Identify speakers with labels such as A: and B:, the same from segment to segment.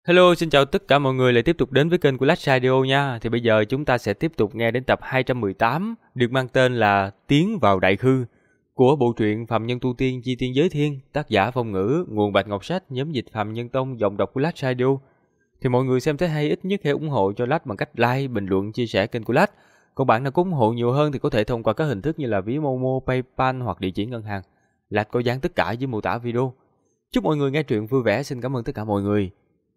A: Hello, xin chào tất cả mọi người lại tiếp tục đến với kênh của Lách Radio nha. Thì bây giờ chúng ta sẽ tiếp tục nghe đến tập 218 được mang tên là Tiến vào Đại Khư của bộ truyện Phạm Nhân Tu Tiên Chi Tiên Giới Thiên, tác giả Phong Ngữ, nguồn Bạch Ngọc Sách, nhóm dịch Phạm Nhân Tông, giọng đọc của Lách Radio. Thì mọi người xem thấy hay ít nhất hãy ủng hộ cho Lách bằng cách like, bình luận, chia sẻ kênh của Lách. Còn bạn nào có ủng hộ nhiều hơn thì có thể thông qua các hình thức như là ví Momo, PayPal hoặc địa chỉ ngân hàng. Lách có dán tất cả dưới mô tả video. Chúc mọi người nghe truyện vui vẻ, xin cảm ơn tất cả mọi người.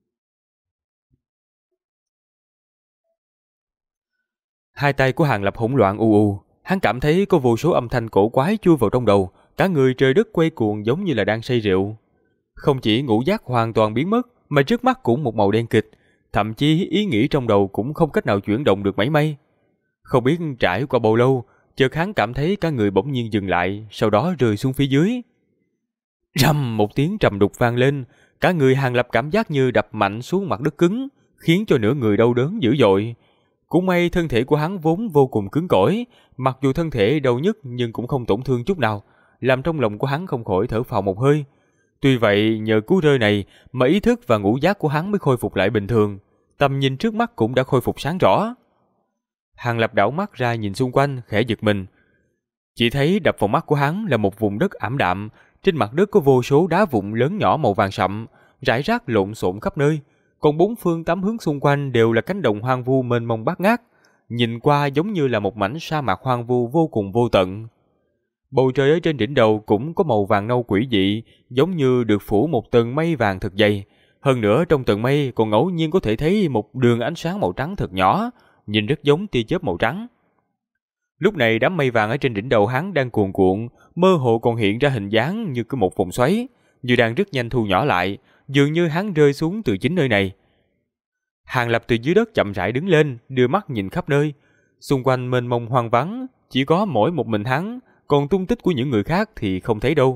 A: Hai tay của Hàng Lập hỗn loạn u u, hắn cảm thấy có vô số âm thanh cổ quái chui vào trong đầu, cả người trời đất quay cuồng giống như là đang say rượu. Không chỉ ngũ giác hoàn toàn biến mất, mà trước mắt cũng một màu đen kịch, thậm chí ý nghĩ trong đầu cũng không cách nào chuyển động được mảy may. Không biết trải qua bao lâu, chợt hắn cảm thấy cả người bỗng nhiên dừng lại, sau đó rơi xuống phía dưới. Rầm, một tiếng trầm đục vang lên, cả người Hàng Lập cảm giác như đập mạnh xuống mặt đất cứng, khiến cho nửa người đau đớn dữ dội. Cũng may thân thể của hắn vốn vô cùng cứng cỏi, mặc dù thân thể đau nhức nhưng cũng không tổn thương chút nào, làm trong lòng của hắn không khỏi thở phào một hơi. Tuy vậy, nhờ cú rơi này mà ý thức và ngũ giác của hắn mới khôi phục lại bình thường, tầm nhìn trước mắt cũng đã khôi phục sáng rõ. Hàng Lập đảo mắt ra nhìn xung quanh, khẽ giật mình. Chỉ thấy đập vào mắt của hắn là một vùng đất ảm đạm, trên mặt đất có vô số đá vụn lớn nhỏ màu vàng sậm, rải rác lộn xộn khắp nơi. Còn bốn phương tám hướng xung quanh đều là cánh đồng hoang vu mênh mông bát ngát, nhìn qua giống như là một mảnh sa mạc hoang vu vô cùng vô tận. Bầu trời ở trên đỉnh đầu cũng có màu vàng nâu quỷ dị, giống như được phủ một tầng mây vàng thật dày. Hơn nữa trong tầng mây còn ngẫu nhiên có thể thấy một đường ánh sáng màu trắng thật nhỏ, nhìn rất giống tia chớp màu trắng. Lúc này đám mây vàng ở trên đỉnh đầu hắn đang cuồn cuộn, mơ hồ còn hiện ra hình dáng như một vòng xoáy, như đang rất nhanh thu nhỏ lại, dường như hắn rơi xuống từ chính nơi này. Hàng Lập từ dưới đất chậm rãi đứng lên, đưa mắt nhìn khắp nơi. Xung quanh mênh mông hoang vắng, chỉ có mỗi một mình hắn, còn tung tích của những người khác thì không thấy đâu.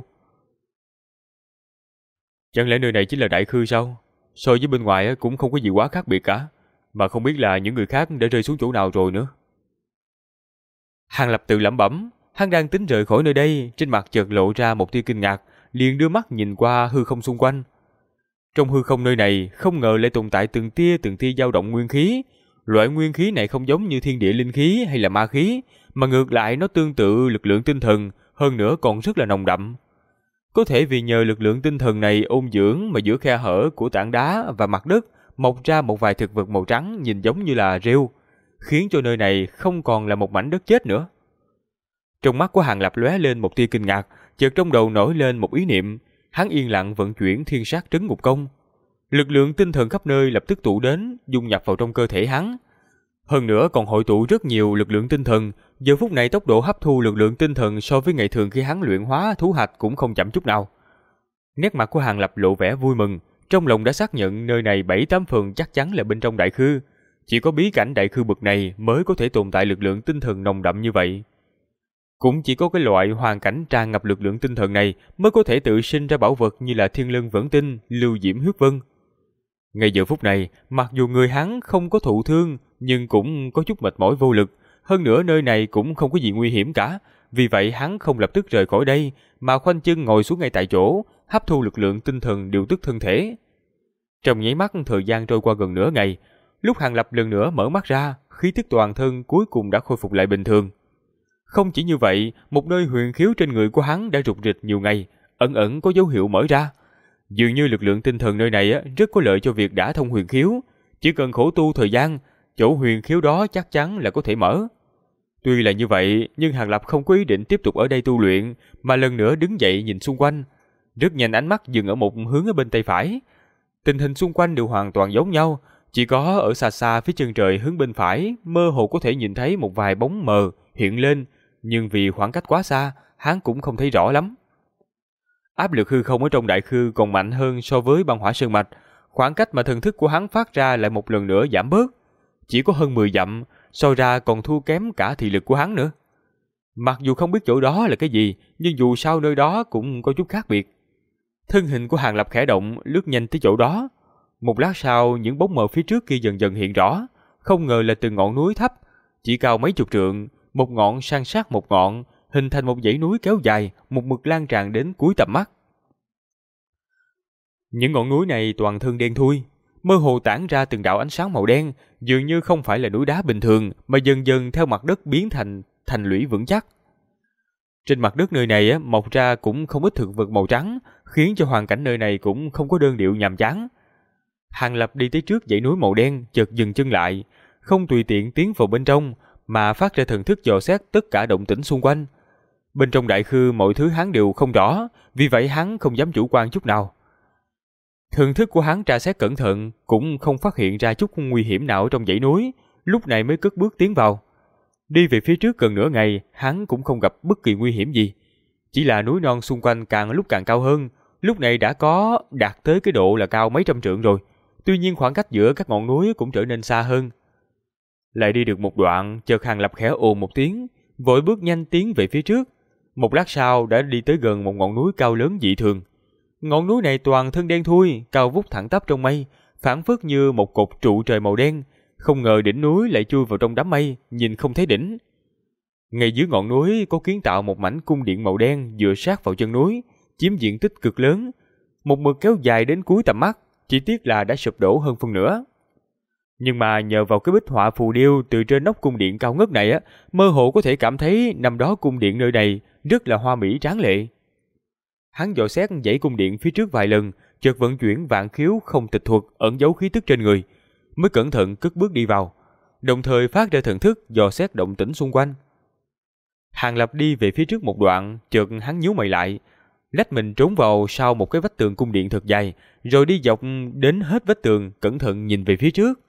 A: Chẳng lẽ nơi này chính là Đại Khư sao? So với bên ngoài cũng không có gì quá khác biệt cả, mà không biết là những người khác đã rơi xuống chỗ nào rồi nữa. Hàng Lập tự lẩm bẩm, hắn đang tính rời khỏi nơi đây, trên mặt chợt lộ ra một tia kinh ngạc, liền đưa mắt nhìn qua hư không xung quanh. Trong hư không nơi này không ngờ lại tồn tại từng tia dao động nguyên khí. Loại nguyên khí này không giống như thiên địa linh khí hay là ma khí, mà ngược lại nó tương tự lực lượng tinh thần, hơn nữa còn rất là nồng đậm. Có thể vì nhờ lực lượng tinh thần này ôn dưỡng mà giữa khe hở của tảng đá và mặt đất mọc ra một vài thực vật màu trắng nhìn giống như là rêu, khiến cho nơi này không còn là một mảnh đất chết nữa. Trong mắt của Hàng Lập lóe lên một tia kinh ngạc, chợt trong đầu nổi lên một ý niệm. Hắn yên lặng vận chuyển thiên sát trấn ngục công. Lực lượng tinh thần khắp nơi lập tức tụ đến, dung nhập vào trong cơ thể hắn. Hơn nữa còn hội tụ rất nhiều lực lượng tinh thần. Giờ phút này tốc độ hấp thu lực lượng tinh thần so với ngày thường khi hắn luyện hóa thú hạch cũng không chậm chút nào. Nét mặt của Hàng Lập lộ vẻ vui mừng, trong lòng đã xác nhận nơi này 7-8 phần chắc chắn là bên trong Đại Khư. Chỉ có bí cảnh Đại Khư bậc này mới có thể tồn tại lực lượng tinh thần nồng đậm như vậy. Cũng chỉ có cái loại hoàn cảnh tràn ngập lực lượng tinh thần này mới có thể tự sinh ra bảo vật như là Thiên Lân Vẫn Tinh, Lưu Diễm Huyết Vân. Ngay giờ phút này, mặc dù người hắn không có thụ thương, nhưng cũng có chút mệt mỏi vô lực. Hơn nữa nơi này cũng không có gì nguy hiểm cả. Vì vậy hắn không lập tức rời khỏi đây, mà khoanh chân ngồi xuống ngay tại chỗ, hấp thu lực lượng tinh thần điều tức thân thể. Trong nháy mắt thời gian trôi qua gần nửa ngày, lúc Hàng Lập lần nữa mở mắt ra, khí tức toàn thân cuối cùng đã khôi phục lại bình thường. Không chỉ như vậy, một nơi huyền khiếu trên người của hắn đã rục rịch nhiều ngày, ẩn ẩn có dấu hiệu mở ra. Dường như lực lượng tinh thần nơi này rất có lợi cho việc đả thông huyền khiếu. Chỉ cần khổ tu thời gian, chỗ huyền khiếu đó chắc chắn là có thể mở. Tuy là như vậy, nhưng Hàng Lập không có ý định tiếp tục ở đây tu luyện, mà lần nữa đứng dậy nhìn xung quanh. Rất nhanh ánh mắt dừng ở một hướng ở bên tay phải. Tình hình xung quanh đều hoàn toàn giống nhau, chỉ có ở xa xa phía chân trời hướng bên phải, mơ hồ có thể nhìn thấy một vài bóng mờ hiện lên, nhưng vì khoảng cách quá xa, hắn cũng không thấy rõ lắm. Áp lực hư không ở trong Đại Khư còn mạnh hơn so với băng hỏa sơn mạch, khoảng cách mà thần thức của hắn phát ra lại một lần nữa giảm bớt, chỉ có hơn 10 dặm, so ra còn thua kém cả thị lực của hắn nữa. Mặc dù không biết chỗ đó là cái gì, nhưng dù sao nơi đó cũng có chút khác biệt. Thân hình của Hàng Lập khẽ động, lướt nhanh tới chỗ đó. Một lát sau, những bóng mờ phía trước kia dần dần hiện rõ, không ngờ là từng ngọn núi thấp, chỉ cao mấy chục trượng, một ngọn san sát một ngọn, hình thành một dãy núi kéo dài, một mực lan tràn đến cuối tầm mắt. Những ngọn núi này toàn thân đen thui, mơ hồ tản ra từng đạo ánh sáng màu đen, dường như không phải là núi đá bình thường mà dần dần theo mặt đất biến thành lũy vững chắc. Trên mặt đất nơi này mọc ra cũng không ít thực vật màu trắng, khiến cho hoàn cảnh nơi này cũng không có đơn điệu nhàm chán. Hàng Lập đi tới trước dãy núi màu đen, chợt dừng chân lại, không tùy tiện tiến vào bên trong, mà phát ra thần thức dò xét tất cả động tĩnh xung quanh. Bên trong đại khư mọi thứ hắn đều không rõ, vì vậy hắn không dám chủ quan chút nào. Thần thức của hắn tra xét cẩn thận, cũng không phát hiện ra chút nguy hiểm nào trong dãy núi, lúc này mới cất bước tiến vào. Đi về phía trước gần nửa ngày, hắn cũng không gặp bất kỳ nguy hiểm gì. Chỉ là núi non xung quanh càng lúc càng cao hơn, lúc này đã có đạt tới cái độ là cao mấy trăm trượng rồi. Tuy nhiên khoảng cách giữa các ngọn núi cũng trở nên xa hơn. Lại đi được một đoạn, chợt Hàng Lập khẽ ồ một tiếng, vội bước nhanh tiến về phía trước. Một lát sau đã đi tới gần một ngọn núi cao lớn dị thường. Ngọn núi này toàn thân đen thui, cao vút thẳng tắp trong mây, phảng phất như một cột trụ trời màu đen. Không ngờ đỉnh núi lại chui vào trong đám mây, nhìn không thấy đỉnh. Ngay dưới ngọn núi có kiến tạo một mảnh cung điện màu đen dựa sát vào chân núi, chiếm diện tích cực lớn, một mực kéo dài đến cuối tầm mắt, chỉ tiếc là đã sụp đổ hơn phân nửa. Nhưng mà nhờ vào cái bích họa phù điêu từ trên nóc cung điện cao ngất này mơ hồ có thể cảm thấy năm đó cung điện nơi này rất là hoa mỹ tráng lệ. Hắn dò xét dãy cung điện phía trước vài lần, chợt vận chuyển vạn khiếu không tịch thuật ẩn giấu khí tức trên người, mới cẩn thận cất bước đi vào, đồng thời phát ra thần thức dò xét động tĩnh xung quanh. Hàng Lập đi về phía trước một đoạn, chợt hắn nhíu mày lại, lách mình trốn vào sau một cái vách tường cung điện thật dài, rồi đi dọc đến hết vách tường, cẩn thận nhìn về phía trước.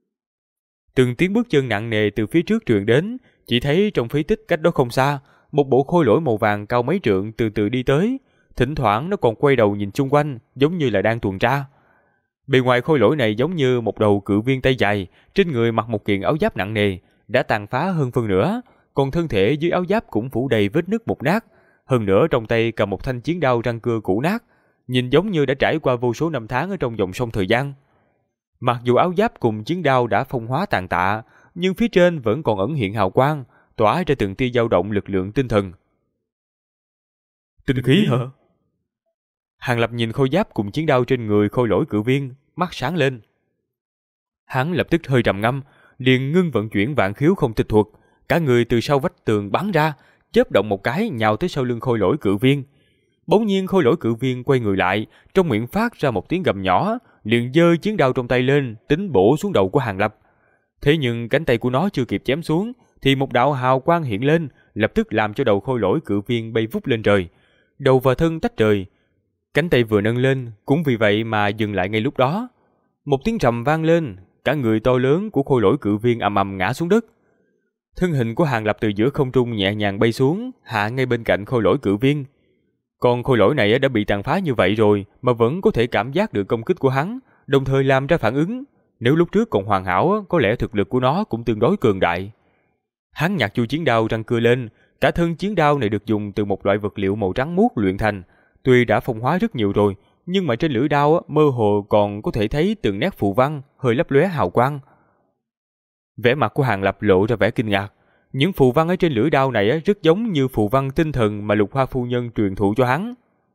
A: Từng tiếng bước chân nặng nề từ phía trước truyền đến, chỉ thấy trong phế tích cách đó không xa, một bộ khôi lỗi màu vàng cao mấy trượng từ từ đi tới, thỉnh thoảng nó còn quay đầu nhìn xung quanh, giống như là đang tuần tra. Bề ngoài khôi lỗi này giống như một đầu cự viên tay dài, trên người mặc một kiện áo giáp nặng nề, đã tàn phá hơn phân nửa, còn thân thể dưới áo giáp cũng phủ đầy vết nứt mục nát, hơn nữa trong tay cầm một thanh chiến đao răng cưa cũ nát, nhìn giống như đã trải qua vô số năm tháng ở trong dòng sông thời gian. Mặc dù áo giáp cùng chiến đao đã phong hóa tàn tạ, nhưng phía trên vẫn còn ẩn hiện hào quang, tỏa ra từng tia dao động lực lượng tinh thần. Tinh khí hả? Hàng Lập nhìn khôi giáp cùng chiến đao trên người khôi lỗi cự viên, mắt sáng lên. Hắn lập tức hơi trầm ngâm, liền ngưng vận chuyển vạn khiếu không tịch thuật, cả người từ sau vách tường bắn ra, chớp động một cái nhào tới sau lưng khôi lỗi cự viên. Bỗng nhiên khôi lỗi cự viên quay người lại, trong miệng phát ra một tiếng gầm nhỏ, liền giơ chiến đao trong tay lên, tính bổ xuống đầu của Hàng Lập. Thế nhưng cánh tay của nó chưa kịp chém xuống, thì một đạo hào quang hiện lên, lập tức làm cho đầu khôi lỗi cự viên bay vút lên trời, đầu và thân tách rời. Cánh tay vừa nâng lên, cũng vì vậy mà dừng lại ngay lúc đó. Một tiếng rầm vang lên, cả người to lớn của khôi lỗi cự viên ầm ầm ngã xuống đất. Thân hình của Hàng Lập từ giữa không trung nhẹ nhàng bay xuống, hạ ngay bên cạnh khôi lỗi cự viên. Còn khôi lỗi này đã bị tàn phá như vậy rồi mà vẫn có thể cảm giác được công kích của hắn, đồng thời làm ra phản ứng. Nếu lúc trước còn hoàn hảo, có lẽ thực lực của nó cũng tương đối cường đại. Hắn nhặt chu chiến đao răng cưa lên, cả thân chiến đao này được dùng từ một loại vật liệu màu trắng muốt luyện thành, tuy đã phong hóa rất nhiều rồi, nhưng mà trên lưỡi đao mơ hồ còn có thể thấy từng nét phù văn hơi lấp lóe hào quang. Vẻ mặt của Hàng Lập lộ ra vẻ kinh ngạc. Những phù văn ở trên lưỡi đao này rất giống như phù văn tinh thần mà Lục Hoa phu nhân truyền thụ cho hắn.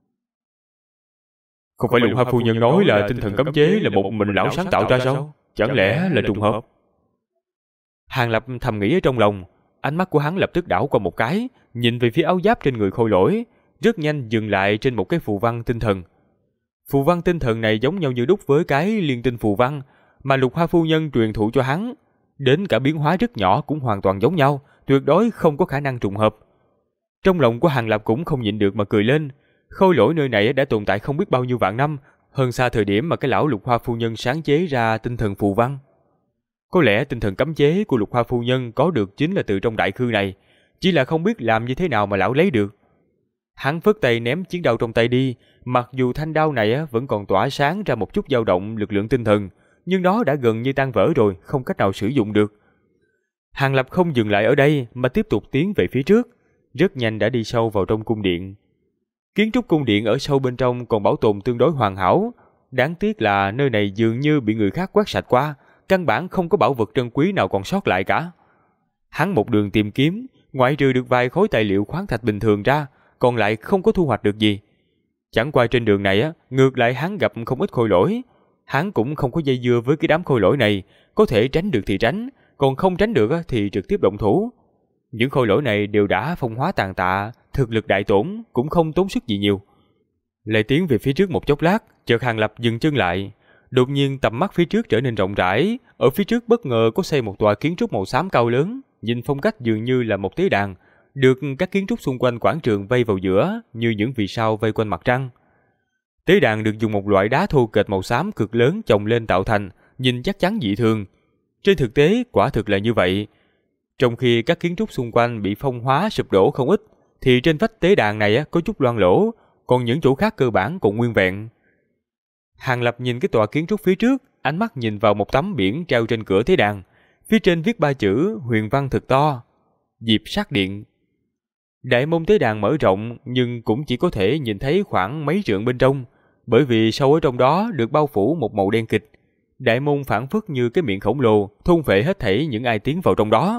A: Không phải Lục Hoa phu nhân nói là tinh thần cấm chế là một mình lão sáng tạo ra sao? Chẳng lẽ là trùng hợp? Hàng Lập thầm nghĩ ở trong lòng, ánh mắt của hắn lập tức đảo qua một cái, nhìn về phía áo giáp trên người khôi lỗi, rất nhanh dừng lại trên một cái phù văn tinh thần. Phù văn tinh thần này giống nhau như đúc với cái liên tinh phù văn mà Lục Hoa phu nhân truyền thụ cho hắn, đến cả biến hóa rất nhỏ cũng hoàn toàn giống nhau, tuyệt đối không có khả năng trùng hợp. Trong lòng của Hàng Lập cũng không nhịn được mà cười lên. Khôi lỗi nơi này đã tồn tại không biết bao nhiêu vạn năm, hơn xa thời điểm mà cái lão Lục Hoa phu nhân sáng chế ra tinh thần phù văn. Có lẽ tinh thần cấm chế của Lục Hoa phu nhân có được chính là từ trong đại khư này, chỉ là không biết làm như thế nào mà lão lấy được. Hắn phất tay ném chiến đao trong tay đi, mặc dù thanh đao này vẫn còn tỏa sáng ra một chút dao động lực lượng tinh thần, nhưng nó đã gần như tan vỡ rồi, không cách nào sử dụng được. Hàng Lập không dừng lại ở đây mà tiếp tục tiến về phía trước, rất nhanh đã đi sâu vào trong cung điện. Kiến trúc cung điện ở sâu bên trong còn bảo tồn tương đối hoàn hảo, đáng tiếc là nơi này dường như bị người khác quét sạch qua, căn bản không có bảo vật trân quý nào còn sót lại cả. Hắn một đường tìm kiếm, ngoại trừ được vài khối tài liệu khoáng thạch bình thường ra, còn lại không có thu hoạch được gì. Chẳng qua trên đường này ngược lại hắn gặp không ít khôi lỗi. hắn cũng không có dây dưa với cái đám khôi lỗi này, có thể tránh được thì tránh, còn không tránh được thì trực tiếp động thủ. Những khôi lỗi này đều đã phong hóa tàn tạ, thực lực đại tổn, cũng không tốn sức gì nhiều. Lại tiến về phía trước một chốc lát, chợt Hàng Lập dừng chân lại. Đột nhiên tầm mắt phía trước trở nên rộng rãi, ở phía trước bất ngờ có xây một tòa kiến trúc màu xám cao lớn, nhìn phong cách dường như là một tế đàn, được các kiến trúc xung quanh quảng trường vây vào giữa như những vì sao vây quanh mặt trăng. Tế đàn được dùng một loại đá thô kệch màu xám cực lớn chồng lên tạo thành, nhìn chắc chắn dị thường. Trên thực tế quả thực là như vậy. Trong khi các kiến trúc xung quanh bị phong hóa sụp đổ không ít, thì trên vách tế đàn này có chút loang lỗ, còn những chỗ khác cơ bản còn nguyên vẹn. Hàng Lập nhìn cái tòa kiến trúc phía trước, ánh mắt nhìn vào một tấm biển treo trên cửa tế đàn. Phía trên viết 3 chữ huyền văn thật to: Diệp Sát Điện. Đại môn tế đàn mở rộng nhưng cũng chỉ có thể nhìn thấy khoảng mấy trượng bên trong, bởi vì sâu ở trong đó được bao phủ một màu đen kịch. Đại môn phảng phất như cái miệng khổng lồ, thôn phệ hết thảy những ai tiến vào trong đó.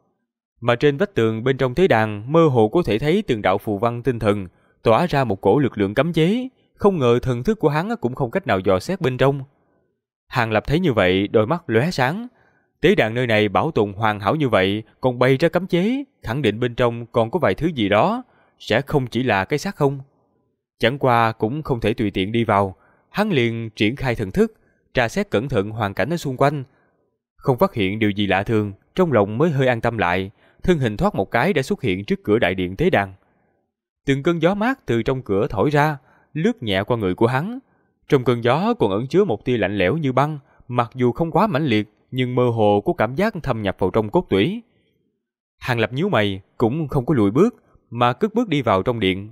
A: Mà trên vách tường bên trong tế đàn mơ hồ có thể thấy từng đạo phù văn tinh thần, tỏa ra một cổ lực lượng cấm chế, không ngờ thần thức của hắn cũng không cách nào dò xét bên trong. Hàng Lập thấy như vậy, đôi mắt lóe sáng. Tế đàn nơi này bảo tồn hoàn hảo như vậy, còn bày ra cấm chế, khẳng định bên trong còn có vài thứ gì đó, sẽ không chỉ là cái xác không. Chẳng qua cũng không thể tùy tiện đi vào, hắn liền triển khai thần thức, tra xét cẩn thận hoàn cảnh ở xung quanh. Không phát hiện điều gì lạ thường, trong lòng mới hơi an tâm lại, thân hình thoát một cái đã xuất hiện trước cửa đại điện tế đàn. Từng cơn gió mát từ trong cửa thổi ra, lướt nhẹ qua người của hắn. Trong cơn gió còn ẩn chứa một tia lạnh lẽo như băng, mặc dù không quá mãnh liệt, nhưng mơ hồ có cảm giác thâm nhập vào trong cốt tủy. Hàng Lập nhíu mày, cũng không có lùi bước, mà cất bước đi vào trong điện.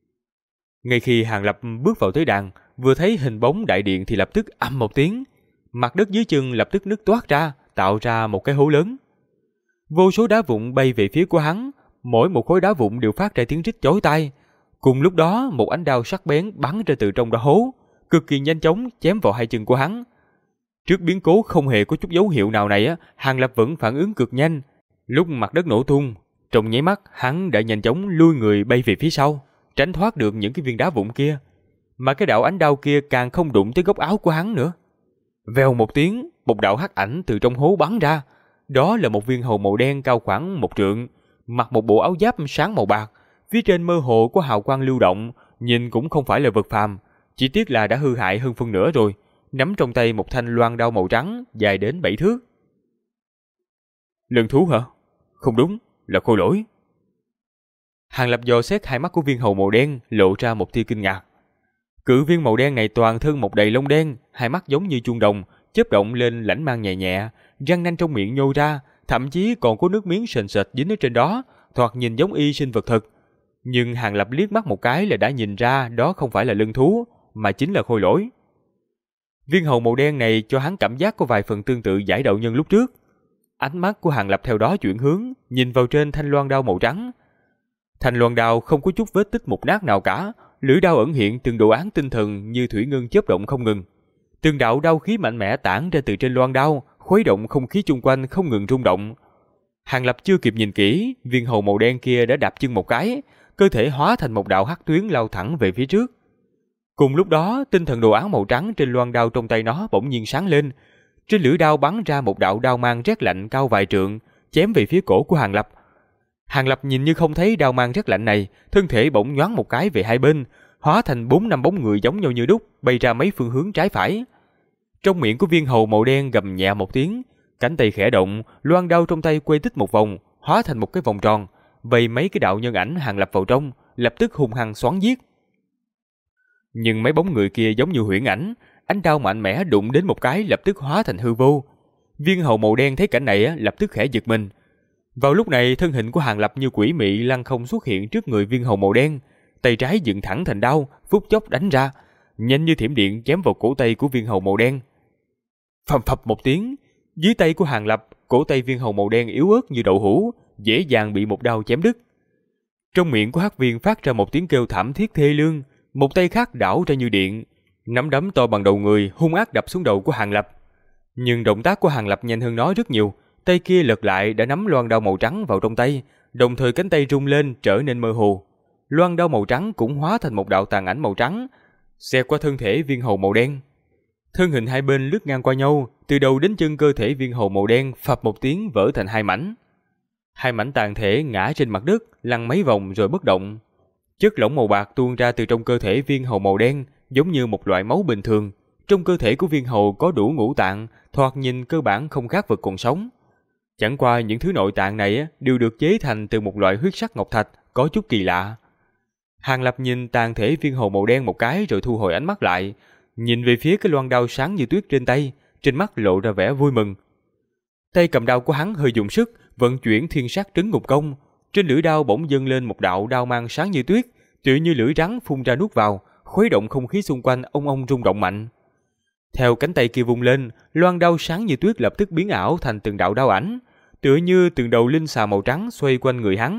A: Ngay khi Hàng Lập bước vào tế đàn, vừa thấy hình bóng đại điện thì lập tức ầm một tiếng, mặt đất dưới chân lập tức nứt toát ra, tạo ra một cái hố lớn. Vô số đá vụn bay về phía của hắn, mỗi một khối đá vụn đều phát ra tiếng rít chói tai. Cùng lúc đó, một ánh đao sắc bén bắn ra từ trong đá hố, cực kỳ nhanh chóng chém vào hai chân của hắn. Trước biến cố không hề có chút dấu hiệu nào này, Hàng Lập vẫn phản ứng cực nhanh. Lúc mặt đất nổ tung, trong nháy mắt hắn đã nhanh chóng lui người bay về phía sau, tránh thoát được những cái viên đá vụn kia. Mà cái đạo ánh đao kia càng không đụng tới góc áo của hắn nữa. Vèo một tiếng, một đạo hắc ảnh từ trong hố bắn ra. Đó là một viên hầu màu đen cao khoảng 1 trượng, mặc một bộ áo giáp sáng màu bạc, phía trên mơ hồ có hào quang lưu động, nhìn cũng không phải là vật phàm, chỉ tiếc là đã hư hại hơn phân nửa rồi. Nắm trong tay một thanh loan đao màu trắng dài đến 7 thước. Lân thú hả? Không đúng, là khôi lỗi. Hàng Lập dò xét hai mắt của viên hầu màu đen, lộ ra một tia kinh ngạc. Cự viên màu đen này toàn thân một đầy lông đen, hai mắt giống như chuông đồng, chớp động lên lãnh mang nhẹ nhẹ, răng nanh trong miệng nhô ra, thậm chí còn có nước miếng sền sệt dính ở trên đó, thoạt nhìn giống y sinh vật thật. Nhưng Hàng Lập liếc mắt một cái là đã nhìn ra đó không phải là lân thú, mà chính là khôi lỗi. Viên hầu màu đen này cho hắn cảm giác có vài phần tương tự giải đậu nhân lúc trước. Ánh mắt của Hàng Lập theo đó chuyển hướng, nhìn vào trên thanh loan đao màu trắng. Thanh loan đao không có chút vết tích mục nát nào cả, lưỡi đao ẩn hiện từng đồ án tinh thần như thủy ngân chớp động không ngừng. Từng đạo đao khí mạnh mẽ tản ra từ trên loan đao, khuấy động không khí chung quanh không ngừng rung động. Hàng Lập chưa kịp nhìn kỹ, viên hầu màu đen kia đã đạp chân một cái, cơ thể hóa thành một đạo hắc tuyến lao thẳng về phía trước. Cùng lúc đó, tinh thần đồ án màu trắng trên loan đao trong tay nó bỗng nhiên sáng lên. Trên lưỡi đao bắn ra một đạo đao mang rét lạnh cao vài trượng, chém về phía cổ của Hàng Lập. Hàng Lập nhìn như không thấy đao mang rét lạnh này, thân thể bỗng nhoáng một cái về hai bên, hóa thành 4-5 bóng người giống nhau như đúc, bay ra mấy phương hướng trái phải. Trong miệng của viên hầu màu đen gầm nhẹ một tiếng, cánh tay khẽ động, loan đao trong tay quay tích một vòng, hóa thành một cái vòng tròn, vây mấy cái đạo nhân ảnh Hàng Lập vào trong, lập tức hung hăng xoắn giết. Nhưng mấy bóng người kia giống như huyễn ảnh, ánh đao mạnh mẽ đụng đến một cái lập tức hóa thành hư vô. Viên hầu màu đen thấy cảnh này lập tức khẽ giật mình. Vào lúc này, thân hình của Hàng Lập như quỷ mị lăng không xuất hiện trước người viên hầu màu đen, tay trái dựng thẳng thành đao, phút chốc đánh ra, nhanh như thiểm điện chém vào cổ tay của viên hầu màu đen. Phầm phập một tiếng, dưới tay của Hàng Lập, cổ tay viên hầu màu đen yếu ớt như đậu hũ, dễ dàng bị một đao chém đứt. Trong miệng của hắc viên phát ra một tiếng kêu thảm thiết thê lương, một tay khác đảo ra như điện, nắm đấm to bằng đầu người hung ác đập xuống đầu của Hàng Lập. Nhưng động tác của Hàng Lập nhanh hơn nó rất nhiều, tay kia lật lại đã nắm loan đao màu trắng vào trong tay, đồng thời cánh tay rung lên trở nên mơ hồ. Loan đao màu trắng cũng hóa thành một đạo tàn ảnh màu trắng, xẹt qua thân thể viên hầu màu đen. Thân hình hai bên lướt ngang qua nhau, từ đầu đến chân cơ thể viên hầu màu đen phập một tiếng vỡ thành hai mảnh. Hai mảnh tàn thể ngã trên mặt đất, lăn mấy vòng rồi bất động. Chất lỏng màu bạc tuôn ra từ trong cơ thể viên hầu màu đen, giống như một loại máu bình thường. Trong cơ thể của viên hầu có đủ ngũ tạng, thoạt nhìn cơ bản không khác vật còn sống. Chẳng qua những thứ nội tạng này đều được chế thành từ một loại huyết sắc ngọc thạch, có chút kỳ lạ. Hàng Lập nhìn tàn thể viên hầu màu đen một cái rồi thu hồi ánh mắt lại, nhìn về phía cái loan đao sáng như tuyết trên tay, trên mắt lộ ra vẻ vui mừng. Tay cầm đao của hắn hơi dùng sức, vận chuyển thiên sát trấn ngục công. Trên lưỡi đao bỗng dâng lên một đạo đao mang sáng như tuyết, tựa như lưỡi rắn phun ra nuốt vào, khuấy động không khí xung quanh ông rung động mạnh. Theo cánh tay kia vung lên, loan đao sáng như tuyết lập tức biến ảo thành từng đạo đao ảnh, tựa như từng đầu linh xà màu trắng xoay quanh người hắn.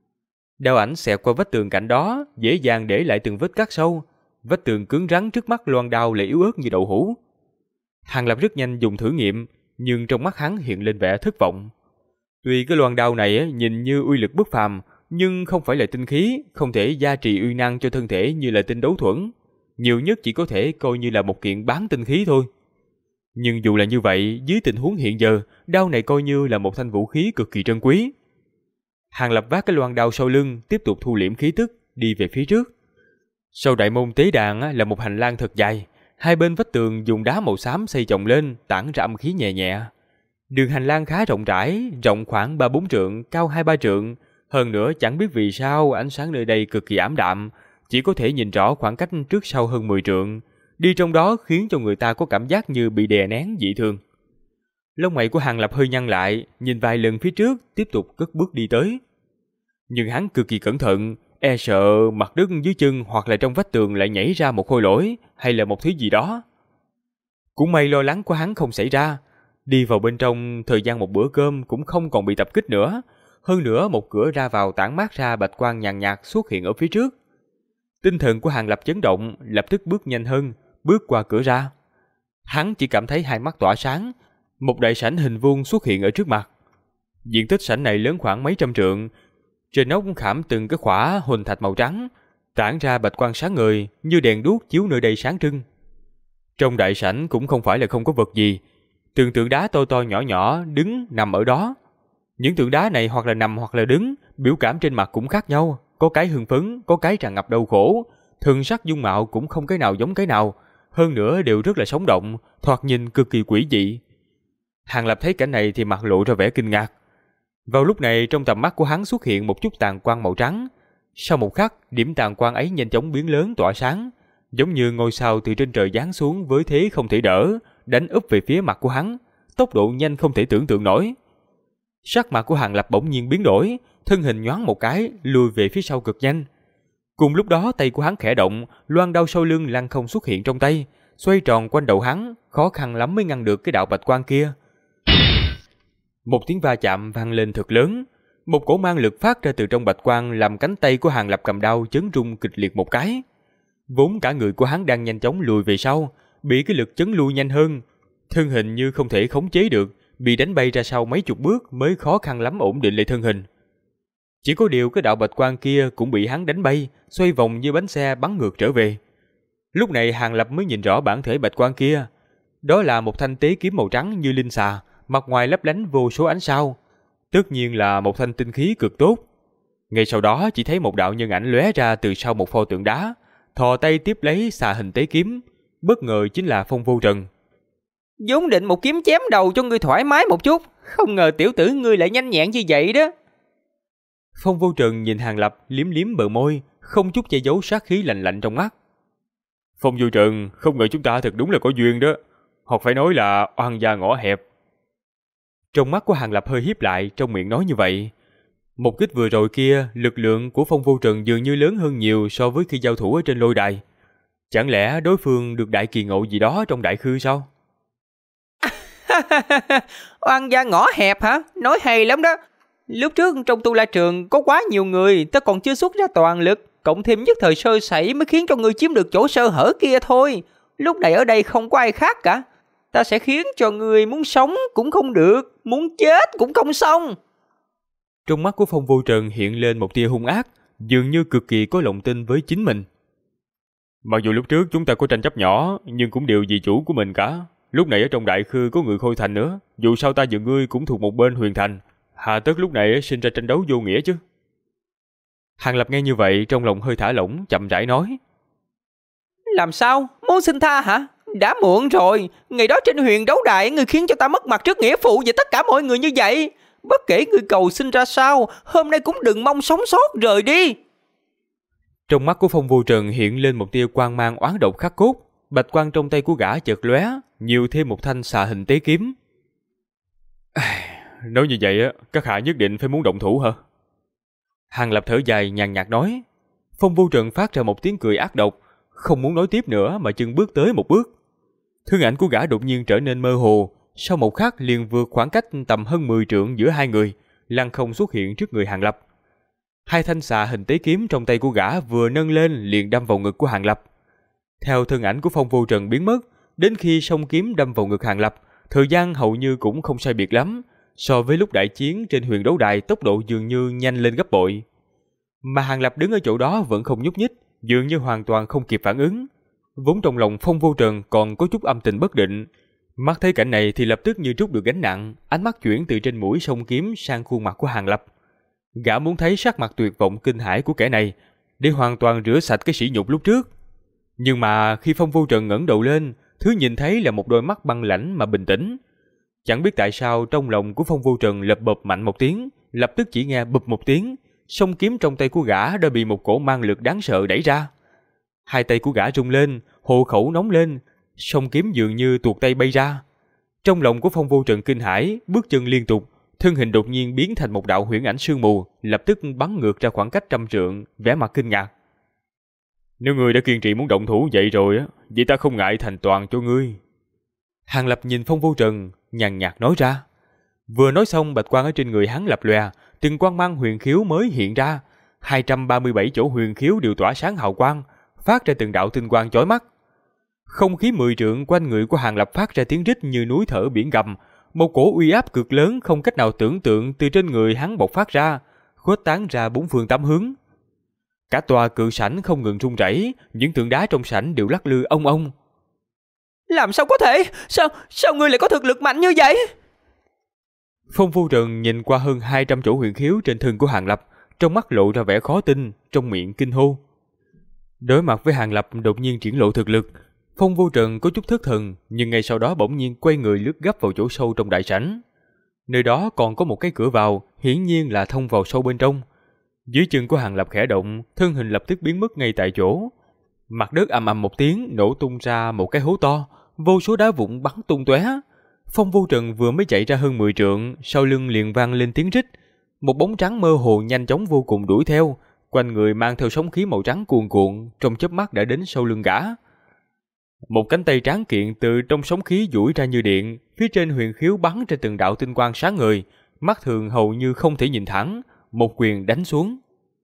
A: Đao ảnh xẹt qua vách tường cạnh đó, dễ dàng để lại từng vết cắt sâu. Vách tường cứng rắn trước mắt loan đao lại yếu ớt như đậu hũ. Hàng Lập rất nhanh dùng thử nghiệm, nhưng trong mắt hắn hiện lên vẻ thất vọng. Tuy cái loan đao này nhìn như uy lực bất phàm, nhưng không phải là tinh khí, không thể gia trì uy năng cho thân thể như là tinh đấu thuẫn. Nhiều nhất chỉ có thể coi như là một kiện bán tinh khí thôi. Nhưng dù là như vậy, dưới tình huống hiện giờ, đao này coi như là một thanh vũ khí cực kỳ trân quý. Hàng Lập vác cái loan đao sau lưng, tiếp tục thu liễm khí tức, đi về phía trước. Sau đại môn tế đàn là một hành lang thật dài, hai bên vách tường dùng đá màu xám xây chồng lên, tản ra âm khí nhẹ nhẹ. Đường hành lang khá rộng rãi, rộng khoảng 3-4 trượng, cao 2-3 trượng. Hơn nữa chẳng biết vì sao ánh sáng nơi đây cực kỳ ảm đạm, chỉ có thể nhìn rõ khoảng cách trước sau hơn 10 trượng. Đi trong đó khiến cho người ta có cảm giác như bị đè nén dị thường. Lông mày của Hàng Lập hơi nhăn lại, nhìn vài lần phía trước, tiếp tục cất bước đi tới. Nhưng hắn cực kỳ cẩn thận, e sợ mặt đất dưới chân hoặc là trong vách tường lại nhảy ra một khôi lỗi hay là một thứ gì đó. Cũng may lo lắng của hắn không xảy ra. Đi vào bên trong, thời gian một bữa cơm cũng không còn bị tập kích nữa. Hơn nữa một cửa ra vào tản mát ra bạch quang nhàn nhạt xuất hiện ở phía trước. Tinh thần của Hàng Lập chấn động, lập tức bước nhanh hơn, bước qua cửa ra. Hắn chỉ cảm thấy hai mắt tỏa sáng, một đại sảnh hình vuông xuất hiện ở trước mặt. Diện tích sảnh này lớn khoảng mấy trăm trượng, trên nóc khảm từng cái khỏa huỳnh thạch màu trắng, tản ra bạch quang sáng ngời như đèn đuốc chiếu nơi đây sáng trưng. Trong đại sảnh cũng không phải là không có vật gì, từng tượng đá to to nhỏ nhỏ đứng nằm ở đó. Những tượng đá này hoặc là nằm hoặc là đứng, biểu cảm trên mặt cũng khác nhau, có cái hưng phấn, có cái tràn ngập đau khổ, thân sắc dung mạo cũng không cái nào giống cái nào, hơn nữa đều rất là sống động, thoạt nhìn cực kỳ quỷ dị. Hàng Lập thấy cảnh này thì mặt lộ ra vẻ kinh ngạc. Vào lúc này trong tầm mắt của hắn xuất hiện một chút tàn quang màu trắng. Sau một khắc, điểm tàn quang ấy nhanh chóng biến lớn tỏa sáng, giống như ngôi sao từ trên trời giáng xuống với thế không thể đỡ, đánh úp về phía mặt của hắn, tốc độ nhanh không thể tưởng tượng nổi. Sắc mặt của Hàng Lập bỗng nhiên biến đổi, thân hình nhoáng một cái, lùi về phía sau cực nhanh. Cùng lúc đó tay của hắn khẽ động, loan đao sau lưng lăng không xuất hiện trong tay, xoay tròn quanh đầu hắn, khó khăn lắm mới ngăn được cái đạo bạch quang kia. Một tiếng va chạm vang lên thật lớn, một cổ mang lực phát ra từ trong bạch quang làm cánh tay của Hàng Lập cầm đao chấn rung kịch liệt một cái. Vốn cả người của hắn đang nhanh chóng lùi về sau, bị cái lực chấn lui nhanh hơn, thân hình như không thể khống chế được, bị đánh bay ra sau mấy chục bước mới khó khăn lắm ổn định lại thân hình. Chỉ có điều cái đạo bạch quang kia cũng bị hắn đánh bay, xoay vòng như bánh xe bắn ngược trở về. Lúc này Hàng Lập mới nhìn rõ bản thể bạch quang kia. Đó là một thanh tế kiếm màu trắng như linh xà, mặt ngoài lấp lánh vô số ánh sao. Tất nhiên là một thanh tinh khí cực tốt. Ngay sau đó chỉ thấy một đạo nhân ảnh lóe ra từ sau một pho tượng đá, thò tay tiếp lấy xà hình tế kiếm. Bất ngờ chính là Phong Vô Trần.
B: vốn định một kiếm chém đầu cho ngươi thoải mái một chút, không ngờ tiểu tử ngươi lại nhanh nhẹn như vậy đó.
A: Phong Vô Trần nhìn Hàng Lập liếm liếm bờ môi, không chút che giấu sát khí lạnh lạnh trong mắt. Phong Vô Trần, không ngờ chúng ta thật đúng là có duyên đó, hoặc phải nói là oan gia ngõ hẹp. Trong mắt của Hàng Lập hơi híp lại, trong miệng nói như vậy. Một kích vừa rồi kia, lực lượng của Phong Vô Trần dường như lớn hơn nhiều so với khi giao thủ ở trên lôi đài. Chẳng lẽ đối phương được đại kỳ ngộ gì đó trong đại khư sao?
B: Oan gia ngõ hẹp hả? Nói hay lắm đó. Lúc trước trong Tu La Trường có quá nhiều người, ta còn chưa xuất ra toàn lực, cộng thêm nhất thời sơ sẩy mới khiến cho ngươi chiếm được chỗ sơ hở kia thôi. Lúc này ở đây không có ai khác cả, ta sẽ khiến cho ngươi muốn sống cũng không được, muốn chết cũng không xong.
A: Trong mắt của Phong Vô Trần hiện lên một tia hung ác, dường như cực kỳ có lòng tin với chính mình. Mặc dù lúc trước chúng ta có tranh chấp nhỏ, nhưng cũng đều vì chủ của mình cả. Lúc này ở trong Đại Khư có người Khôi Thành nữa, dù sao ta và ngươi cũng thuộc một bên Huyền Thành, hà tất lúc này sinh ra tranh đấu vô nghĩa chứ. Hàng Lập nghe như vậy trong lòng hơi thả lỏng, chậm rãi nói.
B: Làm sao? Muốn xin tha hả? Đã muộn rồi. Ngày đó trên huyền đấu đại, ngươi khiến cho ta mất mặt trước nghĩa phụ và tất cả mọi người như vậy. Bất kể ngươi cầu xin ra sao, hôm nay cũng đừng mong sống sót rời đi.
A: Trong mắt của Phong Vô Trần hiện lên một tia quang mang oán độc khắc cốt. Bạch quang trong tay của gã chợt lóe, nhiều thêm một thanh xà hình tế kiếm. Nói như vậy á, các hạ nhất định phải muốn động thủ hả? Hàng Lập thở dài nhàn nhạt nói. Phong Vô Trần phát ra một tiếng cười ác độc, không muốn nói tiếp nữa mà chừng bước tới một bước. Thân ảnh của gã đột nhiên trở nên mơ hồ, sau một khắc liền vượt khoảng cách tầm hơn 10 trượng giữa hai người, lăng không xuất hiện trước người Hàng Lập. Hai thanh xà hình tế kiếm trong tay của gã vừa nâng lên liền đâm vào ngực của Hàng Lập. Theo thân ảnh của Phong Vô Trần biến mất, đến khi song kiếm đâm vào ngực Hàng Lập, thời gian hầu như cũng không sai biệt lắm. So với lúc đại chiến trên huyền đấu đài, tốc độ dường như nhanh lên gấp bội. Mà Hàng Lập đứng ở chỗ đó vẫn không nhúc nhích, dường như hoàn toàn không kịp phản ứng. Vốn trong lòng Phong Vô Trần còn có chút âm tình bất định, mắt thấy cảnh này thì lập tức như trút được gánh nặng, ánh mắt chuyển từ trên mũi song kiếm sang khuôn mặt của Hàng Lập. Gã muốn thấy sắc mặt tuyệt vọng kinh hãi của kẻ này, để hoàn toàn rửa sạch cái sỉ nhục lúc trước. Nhưng mà khi Phong Vô Trần ngẩng đầu lên, thứ nhìn thấy là một đôi mắt băng lãnh mà bình tĩnh. Chẳng biết tại sao trong lòng của Phong Vô Trần lập bập mạnh một tiếng, lập tức chỉ nghe bụp một tiếng, song kiếm trong tay của gã đã bị một cổ mang lực đáng sợ đẩy ra. Hai tay của gã rung lên, hộ khẩu nóng lên, song kiếm dường như tuột tay bay ra. Trong lòng của Phong Vô Trần kinh hãi, bước chân liên tục, thân hình đột nhiên biến thành một đạo huyễn ảnh sương mù, lập tức bắn ngược ra khoảng cách 100 trượng, vẻ mặt kinh ngạc. Nếu ngươi đã kiên trì muốn động thủ vậy rồi á, vậy ta không ngại thành toàn cho ngươi. Hàng Lập nhìn Phong Vô Trần, nhàn nhạt nói ra. Vừa nói xong, bạch quang ở trên người hắn lập lòe, từng quang mang huyền khiếu mới hiện ra, 237 chỗ huyền khiếu đều tỏa sáng hào quang, phát ra từng đạo tinh quang chói mắt. Không khí 10 trượng quanh người của Hàng Lập phát ra tiếng rít như núi thở biển gầm, một cổ uy áp cực lớn không cách nào tưởng tượng từ trên người hắn bộc phát ra, khuếch tán ra bốn phương tám hướng. Cả tòa cự sảnh không ngừng rung rẩy, những tượng đá trong sảnh đều lắc lư ong ong.
B: Làm sao có thể? Sao ngươi lại có thực lực mạnh như vậy?
A: Phong Vô Trần nhìn qua hơn 200 chỗ huyền khiếu trên thân của Hàng Lập, trong mắt lộ ra vẻ khó tin, trong miệng kinh hô. Đối mặt với Hàng Lập đột nhiên triển lộ thực lực, Phong Vô Trần có chút thất thần, nhưng ngay sau đó bỗng nhiên quay người lướt gấp vào chỗ sâu trong đại sảnh. Nơi đó còn có một cái cửa vào, hiển nhiên là thông vào sâu bên trong. Dưới chân của Hàng Lập khẽ động, thân hình lập tức biến mất ngay tại chỗ. Mặt đất ầm ầm một tiếng, nổ tung ra một cái hố to, vô số đá vụn bắn tung tóe. Phong Vô Trần vừa mới chạy ra hơn 10 trượng, sau lưng liền vang lên tiếng rít. Một bóng trắng mơ hồ nhanh chóng vô cùng đuổi theo, quanh người mang theo sóng khí màu trắng cuồn cuộn, trong chớp mắt đã đến sau lưng gã. Một cánh tay tráng kiện từ trong sóng khí duỗi ra như điện, phía trên huyền khiếu bắn ra từng đạo tinh quang sáng ngời, mắt thường hầu như không thể nhìn thẳng, một quyền đánh xuống.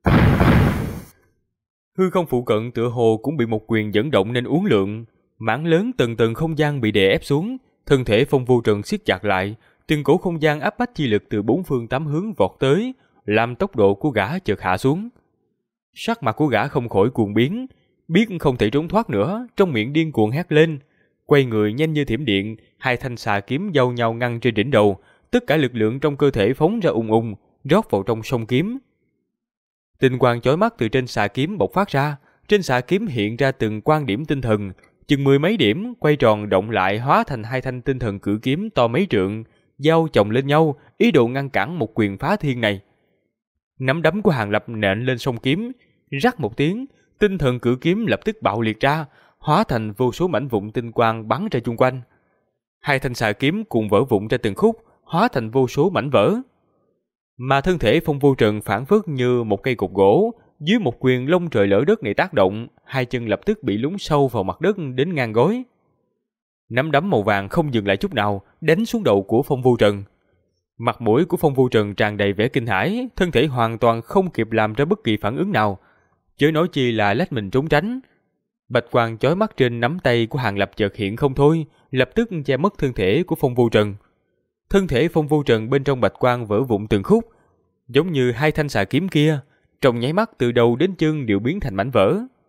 A: Hư không phụ cận tựa hồ cũng bị một quyền dẫn động nên uốn lượn, mảng lớn từng tầng không gian bị đè ép xuống, thân thể Phong Vô Trần siết chặt lại, từng cổ không gian áp bách chi lực từ bốn phương tám hướng vọt tới, làm tốc độ của gã chợt hạ xuống. Sắc mặt của gã không khỏi cuồng biến, biết không thể trốn thoát nữa, trong miệng điên cuồng hét lên, quay người nhanh như thiểm điện, hai thanh xà kiếm giao nhau ngăn trên đỉnh đầu, tất cả lực lượng trong cơ thể phóng ra ùng ùng, rót vào trong song kiếm. Tinh quang chói mắt từ trên xà kiếm bộc phát ra, trên xà kiếm hiện ra từng quan điểm tinh thần, chừng 10 mấy điểm quay tròn động lại hóa thành hai thanh tinh thần cự kiếm to mấy trượng, giao chồng lên nhau, ý đồ ngăn cản một quyền phá thiên này. Nắm đấm của Hàng Lập nện lên song kiếm, rắc một tiếng, tinh thần cự kiếm lập tức bạo liệt ra, hóa thành vô số mảnh vụn tinh quang bắn ra chung quanh. Hai thanh xà kiếm cùng vỡ vụn ra từng khúc, hóa thành vô số mảnh vỡ. Mà thân thể Phong Vô Trần phản phất như một cây cột gỗ, dưới một quyền lông trời lỡ đất này tác động, hai chân lập tức bị lún sâu vào mặt đất đến ngang gối. Nắm đấm màu vàng không dừng lại chút nào, đánh xuống đầu của Phong Vô Trần. Mặt mũi của Phong Vô Trần tràn đầy vẻ kinh hãi, thân thể hoàn toàn không kịp làm ra bất kỳ phản ứng nào, chớ nói chi là lách mình trốn tránh. Bạch quang chói mắt trên nắm tay của Hàng Lập chợt hiện không thôi, lập tức che mất thân thể của Phong Vô Trần. Thân thể Phong Vô Trần bên trong bạch quang vỡ vụn từng khúc, giống như hai thanh xà kiếm kia, trong nháy mắt từ đầu đến chân đều biến thành mảnh vỡ.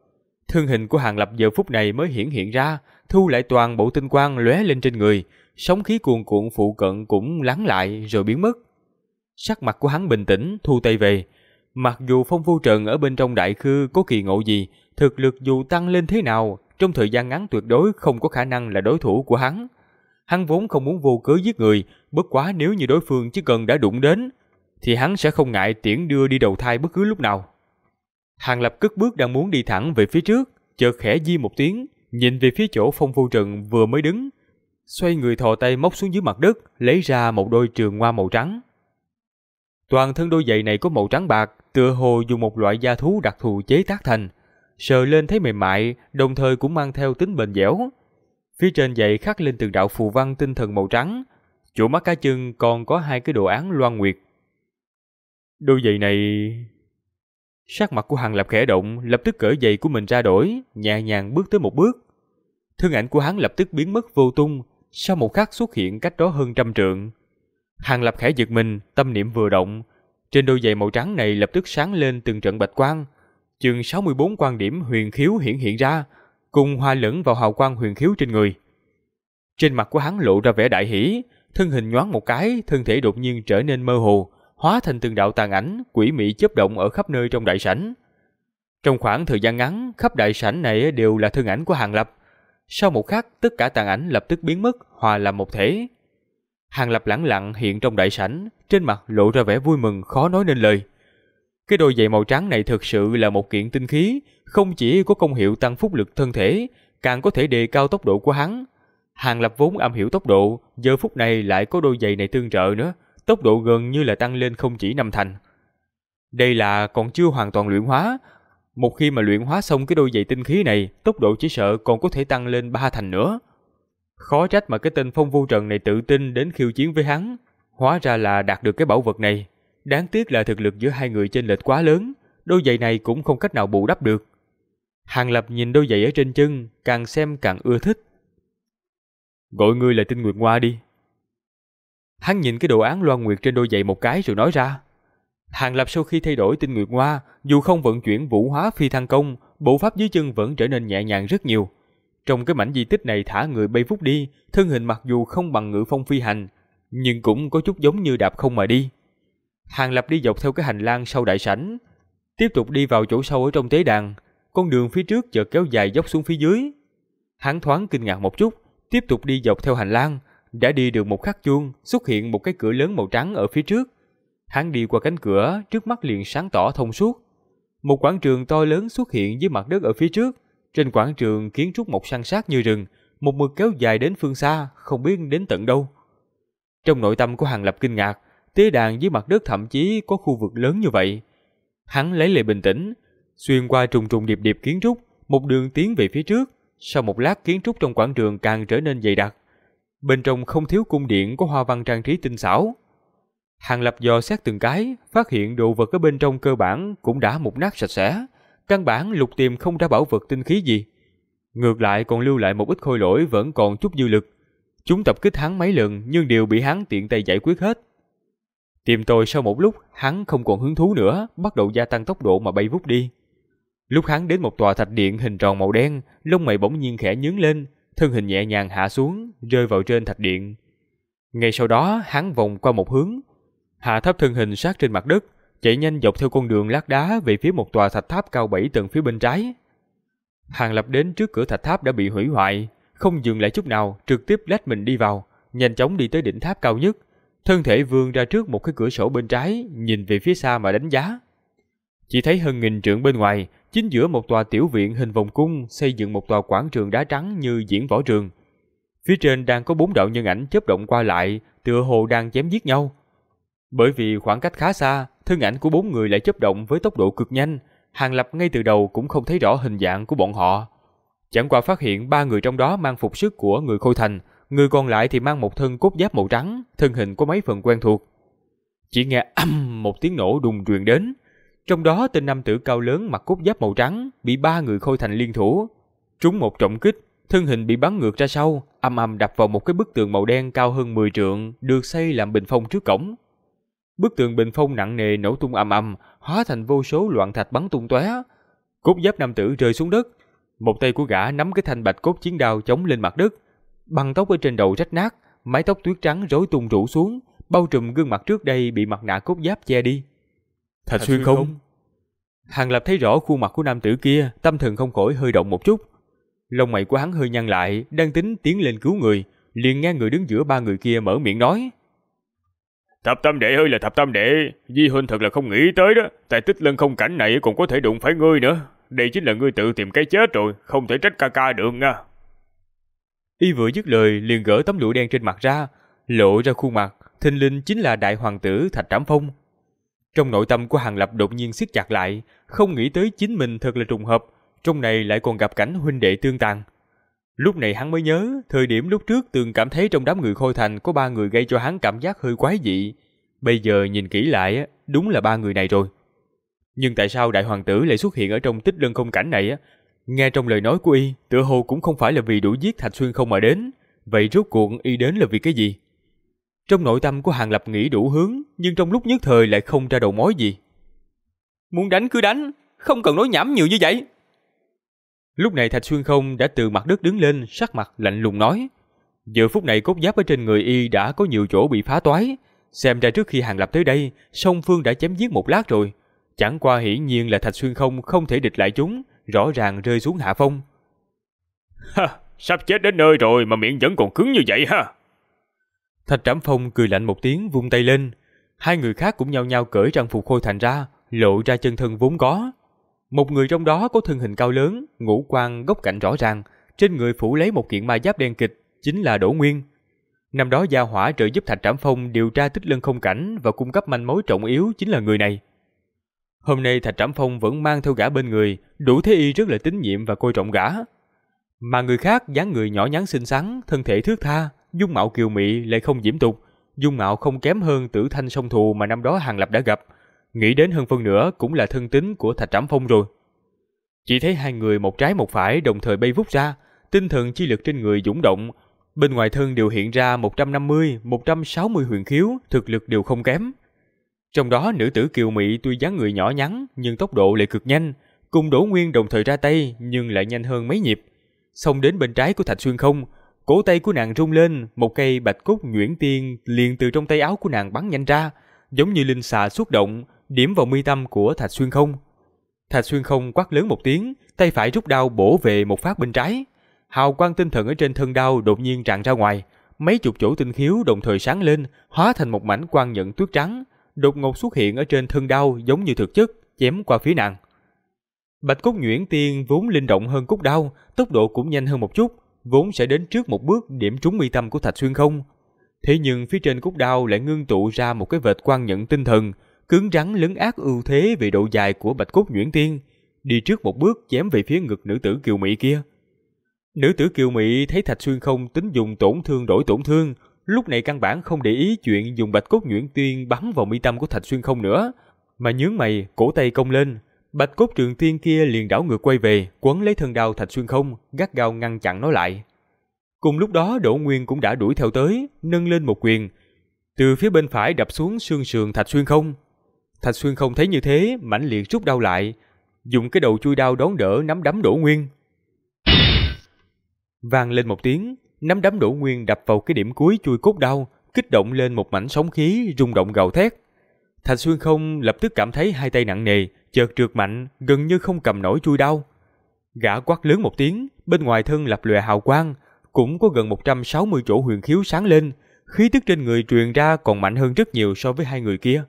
A: Thân hình của Hàng Lập giờ phút này mới hiện ra, thu lại toàn bộ tinh quang lóe lên trên người, sóng khí cuồn cuộn phụ cận cũng lắng lại rồi biến mất. Sắc mặt của hắn bình tĩnh, thu tay về. Mặc dù Phong Vô Trần ở bên trong đại khư có kỳ ngộ gì, thực lực dù tăng lên thế nào, trong thời gian ngắn tuyệt đối không có khả năng là đối thủ của hắn. Hắn vốn không muốn vô cớ giết người, bất quá nếu như đối phương chỉ cần đã đụng đến, thì hắn sẽ không ngại tiễn đưa đi đầu thai bất cứ lúc nào. Hàng Lập cất bước đang muốn đi thẳng về phía trước, chợt khẽ di một tiếng, nhìn về phía chỗ Phong Vô Trần vừa mới đứng, xoay người thò tay móc xuống dưới mặt đất, lấy ra một đôi trường hoa màu trắng. Toàn thân đôi giày này có màu trắng bạc, tựa hồ dùng một loại da thú đặc thù chế tác thành, sờ lên thấy mềm mại, đồng thời cũng mang theo tính bền dẻo. Phía trên giày khắc lên từng đạo phù văn tinh thần màu trắng, chỗ mắt cá chân còn có 2 cái đồ án loan nguyệt. Đôi giày này... Sắc mặt của Hàng Lập khẽ động, lập tức cởi giày của mình ra đổi, nhẹ nhàng bước tới một bước. Thân ảnh của hắn lập tức biến mất vô tung, sau một khắc xuất hiện cách đó hơn 100 trượng. Hàng Lập khẽ giật mình, tâm niệm vừa động, trên đôi giày màu trắng này lập tức sáng lên từng trận bạch quang, chừng 64 quan điểm huyền khiếu hiện ra, cùng hòa lẫn vào hào quang huyền khiếu trên người. Trên mặt của hắn lộ ra vẻ đại hỉ, thân hình nhoáng một cái, thân thể đột nhiên trở nên mơ hồ, hóa thành từng đạo tàn ảnh, quỷ mị chớp động ở khắp nơi trong đại sảnh. Trong khoảng thời gian ngắn, khắp đại sảnh này đều là thân ảnh của Hàng Lập. Sau một khắc, tất cả tàn ảnh lập tức biến mất, hòa làm một thể. Hàng Lập lẳng lặng hiện trong đại sảnh, trên mặt lộ ra vẻ vui mừng khó nói nên lời. Cái đôi giày màu trắng này thực sự là một kiện tinh khí, không chỉ có công hiệu tăng phúc lực thân thể, càng có thể đề cao tốc độ của hắn. Hàng Lập vốn am hiểu tốc độ, giờ phút này lại có đôi giày này tương trợ nữa, tốc độ gần như là tăng lên không chỉ 5 thành. Đây là còn chưa hoàn toàn luyện hóa, một khi mà luyện hóa xong cái đôi giày tinh khí này, tốc độ chỉ sợ còn có thể tăng lên 3 thành nữa. Khó trách mà cái tên Phong Vô Trần này tự tin đến khiêu chiến với hắn, hóa ra là đạt được cái bảo vật này. Đáng tiếc là thực lực giữa hai người chênh lệch quá lớn, đôi giày này cũng không cách nào bù đắp được. Hàng Lập nhìn đôi giày ở trên chân, càng xem càng ưa thích. Gọi ngươi là Tinh Nguyệt Hoa đi. Hắn nhìn cái đồ án loan nguyệt trên đôi giày một cái rồi nói ra. Hàng Lập sau khi thay đổi Tinh Nguyệt Hoa, dù không vận chuyển vũ hóa phi thăng công, bộ pháp dưới chân vẫn trở nên nhẹ nhàng rất nhiều. Trong cái mảnh di tích này thả người bay vút đi, thân hình mặc dù không bằng ngự phong phi hành, nhưng cũng có chút giống như đạp không mà đi. Hàng Lập đi dọc theo cái hành lang sau đại sảnh, tiếp tục đi vào chỗ sâu ở trong tế đàn. Con đường phía trước chợt kéo dài dốc xuống phía dưới. Hắn thoáng kinh ngạc một chút, tiếp tục đi dọc theo hành lang. Đã đi được một khắc chuông, xuất hiện một cái cửa lớn màu trắng ở phía trước. Hắn đi qua cánh cửa, trước mắt liền sáng tỏ thông suốt. Một quảng trường to lớn xuất hiện dưới mặt đất ở phía trước. Trên quảng trường kiến trúc mọc san sát như rừng, một mực kéo dài đến phương xa, không biết đến tận đâu. Trong nội tâm của Hàng Lập kinh ngạc, tế đàn dưới mặt đất thậm chí có khu vực lớn như vậy. Hắn lấy lại bình tĩnh, xuyên qua trùng trùng điệp điệp kiến trúc, một đường tiến về phía trước. Sau một lát kiến trúc trong quảng trường càng trở nên dày đặc. Bên trong không thiếu cung điện có hoa văn trang trí tinh xảo. Hàng Lập dò xét từng cái, phát hiện đồ vật ở bên trong cơ bản cũng đã mục nát sạch sẽ, căn bản lục tìm không ra bảo vật tinh khí gì. Ngược lại còn lưu lại một ít khôi lỗi vẫn còn chút dư lực. Chúng tập kích hắn mấy lần nhưng đều bị hắn tiện tay giải quyết hết. Tìm tòi sau một lúc, hắn không còn hứng thú nữa, bắt đầu gia tăng tốc độ mà bay vút đi. Lúc hắn đến một tòa thạch điện hình tròn màu đen, lông mày bỗng nhiên khẽ nhướng lên, thân hình nhẹ nhàng hạ xuống, rơi vào trên thạch điện. Ngay sau đó, hắn vòng qua một hướng, hạ thấp thân hình sát trên mặt đất, chạy nhanh dọc theo con đường lát đá về phía một tòa thạch tháp cao 7 tầng phía bên trái. Hàng Lập đến trước cửa thạch tháp đã bị hủy hoại, không dừng lại chút nào, trực tiếp lách mình đi vào, nhanh chóng đi tới đỉnh tháp cao nhất, thân thể vươn ra trước một cái cửa sổ bên trái, nhìn về phía xa mà đánh giá. Chỉ thấy hơn 1000 trượng bên ngoài, chính giữa một tòa tiểu viện hình vòng cung, xây dựng một tòa quảng trường đá trắng như diễn võ trường. Phía trên đang có 4 đạo nhân ảnh chớp động qua lại, tựa hồ đang chém giết nhau. Bởi vì khoảng cách khá xa, thân ảnh của 4 người lại chớp động với tốc độ cực nhanh, Hàng Lập ngay từ đầu cũng không thấy rõ hình dạng của bọn họ. Chẳng qua phát hiện 3 người trong đó mang phục sức của người Khôi Thành, người còn lại thì mang một thân cốt giáp màu trắng, thân hình có mấy phần quen thuộc. Chỉ nghe ầm một tiếng nổ đùng truyền đến. Trong đó tên nam tử cao lớn mặc cốt giáp màu trắng bị 3 người Khôi Thành liên thủ, trúng một trọng kích, thân hình bị bắn ngược ra sau, ầm ầm đập vào một cái bức tường màu đen cao hơn 10 trượng, được xây làm bình phong trước cổng. Bức tường bình phong nặng nề nổ tung ầm ầm, hóa thành vô số loạn thạch bắn tung tóe. Cốt giáp nam tử rơi xuống đất, Một tay của gã nắm cái thanh bạch cốt chiến đao chống lên mặt đất, băng tóc ở trên đầu rách nát, mái tóc tuyết trắng rối tung rủ xuống, bao trùm gương mặt trước đây bị mặt nạ cốt giáp che đi. Thạch Xuyên Không. Hàng Lập thấy rõ khuôn mặt của nam tử kia, tâm thần không khỏi hơi động một chút. Lông mày của hắn hơi nhăn lại, đang tính tiến lên cứu người, liền nghe người đứng giữa ba người kia mở miệng nói:
C: Thập Tam Đệ ơi là Thập Tam Đệ, Di huynh thật là không nghĩ tới đó, tại Tích Lân Không Cảnh này còn có thể đụng phải ngươi nữa. Đây chính là ngươi tự tìm cái chết rồi, không thể trách ca ca được nha.
A: Y vừa dứt lời liền gỡ tấm lụa đen trên mặt ra, lộ ra khuôn mặt, thình lình chính là đại hoàng tử Thạch Trảm Phong. Trong nội tâm của Hàng Lập đột nhiên siết chặt lại, không nghĩ tới chính mình thật là trùng hợp, trong này lại còn gặp cảnh huynh đệ tương tàn. Lúc này hắn mới nhớ, thời điểm lúc trước từng cảm thấy trong đám người Khôi Thành có 3 người gây cho hắn cảm giác hơi quái dị. Bây giờ nhìn kỹ lại, đúng là 3 người này rồi. Nhưng tại sao đại hoàng tử lại xuất hiện ở trong Tích Lân Không Cảnh này? Nghe trong lời nói của y, tựa hồ cũng không phải là vì đuổi giết Thạch Xuyên Không mà đến. Vậy rốt cuộc y đến là vì cái gì? Trong nội tâm của Hàng Lập nghĩ đủ hướng, nhưng trong lúc nhất thời lại không ra đầu mối gì.
B: Muốn đánh cứ đánh, không cần nói nhảm nhiều như vậy.
A: Lúc này Thạch Xuyên Không đã từ mặt đất đứng lên, sắc mặt lạnh lùng nói. Giờ phút này cốt giáp ở trên người y đã có nhiều chỗ bị phá toái. Xem ra trước khi Hàng Lập tới đây, song phương đã chém giết một lát rồi. Chẳng qua hiển nhiên là Thạch Xuyên Không không thể địch lại chúng, rõ ràng rơi xuống hạ phong.
C: Ha, sắp chết đến nơi rồi mà miệng vẫn còn cứng như vậy ha.
A: Thạch Trảm Phong cười lạnh một tiếng vung tay lên. Hai người khác cũng nhao nhao cởi trang phục Khôi Thành ra, lộ ra chân thân vốn có. Một người trong đó có thân hình cao lớn, ngũ quan góc cạnh rõ ràng, trên người phủ lấy một kiện ma giáp đen kịch, chính là Đỗ Nguyên. Năm đó Gia Hỏa trợ giúp Thạch Trảm Phong điều tra Tích Lân Không Cảnh và cung cấp manh mối trọng yếu chính là người này. Hôm nay Thạch Trảm Phong vẫn mang theo gã bên người, đủ thấy y rất là tín nhiệm và coi trọng gã. Mà người khác dáng người nhỏ nhắn xinh xắn, thân thể thướt tha, dung mạo kiều mị lại không diễm tục, dung mạo không kém hơn Tử Thanh song thù mà năm đó Hàng Lập đã gặp. Nghĩ đến hơn phân nữa cũng là thân tín của Thạch Trảm Phong rồi. Chỉ thấy hai người một trái một phải đồng thời bay vút ra, tinh thần chi lực trên người dũng động, bên ngoài thân đều hiện ra 150, 160 huyền khiếu, thực lực đều không kém. Trong đó nữ tử kiều mị tuy dáng người nhỏ nhắn nhưng tốc độ lại cực nhanh, cùng Đỗ Nguyên đồng thời ra tay nhưng lại nhanh hơn mấy nhịp. Xông đến bên trái của Thạch Xuyên Không, cổ tay của nàng rung lên, một cây bạch cốt nhuyễn tiên liền từ trong tay áo của nàng bắn nhanh ra, giống như linh xà xuất động, điểm vào mi tâm của Thạch Xuyên Không. Thạch Xuyên Không quát lớn một tiếng, tay phải rút đao bổ về một phát bên trái. Hào quang tinh thần ở trên thân đao đột nhiên tràn ra ngoài, mấy chục chỗ tinh khiếu đồng thời sáng lên, hóa thành một mảnh quang nhận tuyết trắng, đột ngột xuất hiện ở trên thân đao giống như thực chất, chém qua phía nàng. Bạch cốt nhuyễn tiên vốn linh động hơn cốt đao, tốc độ cũng nhanh hơn một chút, vốn sẽ đến trước một bước điểm trúng mi tâm của Thạch Xuyên Không. Thế nhưng phía trên cốt đao lại ngưng tụ ra một cái vệt quang nhận tinh thần, cứng rắn lấn át ưu thế về độ dài của bạch cốt nhuyễn tiên, đi trước một bước chém về phía ngực nữ tử kiều mỹ kia. Nữ tử kiều mỹ thấy Thạch Xuyên Không tính dùng tổn thương đổi tổn thương, lúc này căn bản không để ý chuyện dùng bạch cốt nhuyễn tiên bắn vào mi tâm của Thạch Xuyên Không nữa, mà nhướng mày, cổ tay cong lên, bạch cốt trường tiên kia liền đảo ngược quay về, quấn lấy thân đao Thạch Xuyên Không, gắt gao ngăn chặn nó lại. Cùng lúc đó Đỗ Nguyên cũng đã đuổi theo tới, nâng lên một quyền, từ phía bên phải đập xuống xương sườn Thạch Xuyên Không. Thạch Xuyên Không thấy như thế, mãnh liệt rút đao lại, dùng cái đầu chui đao đón đỡ nắm đấm Đỗ Nguyên. Vang lên một tiếng, nắm đấm Đỗ Nguyên đập vào cái điểm cuối chui cốt đao, kích động lên một mảnh sóng khí rung động gào thét. Thạch Xuyên Không lập tức cảm thấy hai tay nặng nề, chợt trượt mạnh, gần như không cầm nổi chui đao. Gã quát lớn một tiếng, bên ngoài thân lập lòe hào quang, cũng có gần 160 chỗ huyền khiếu sáng lên, khí tức trên người truyền ra còn mạnh hơn rất nhiều so với hai người kia.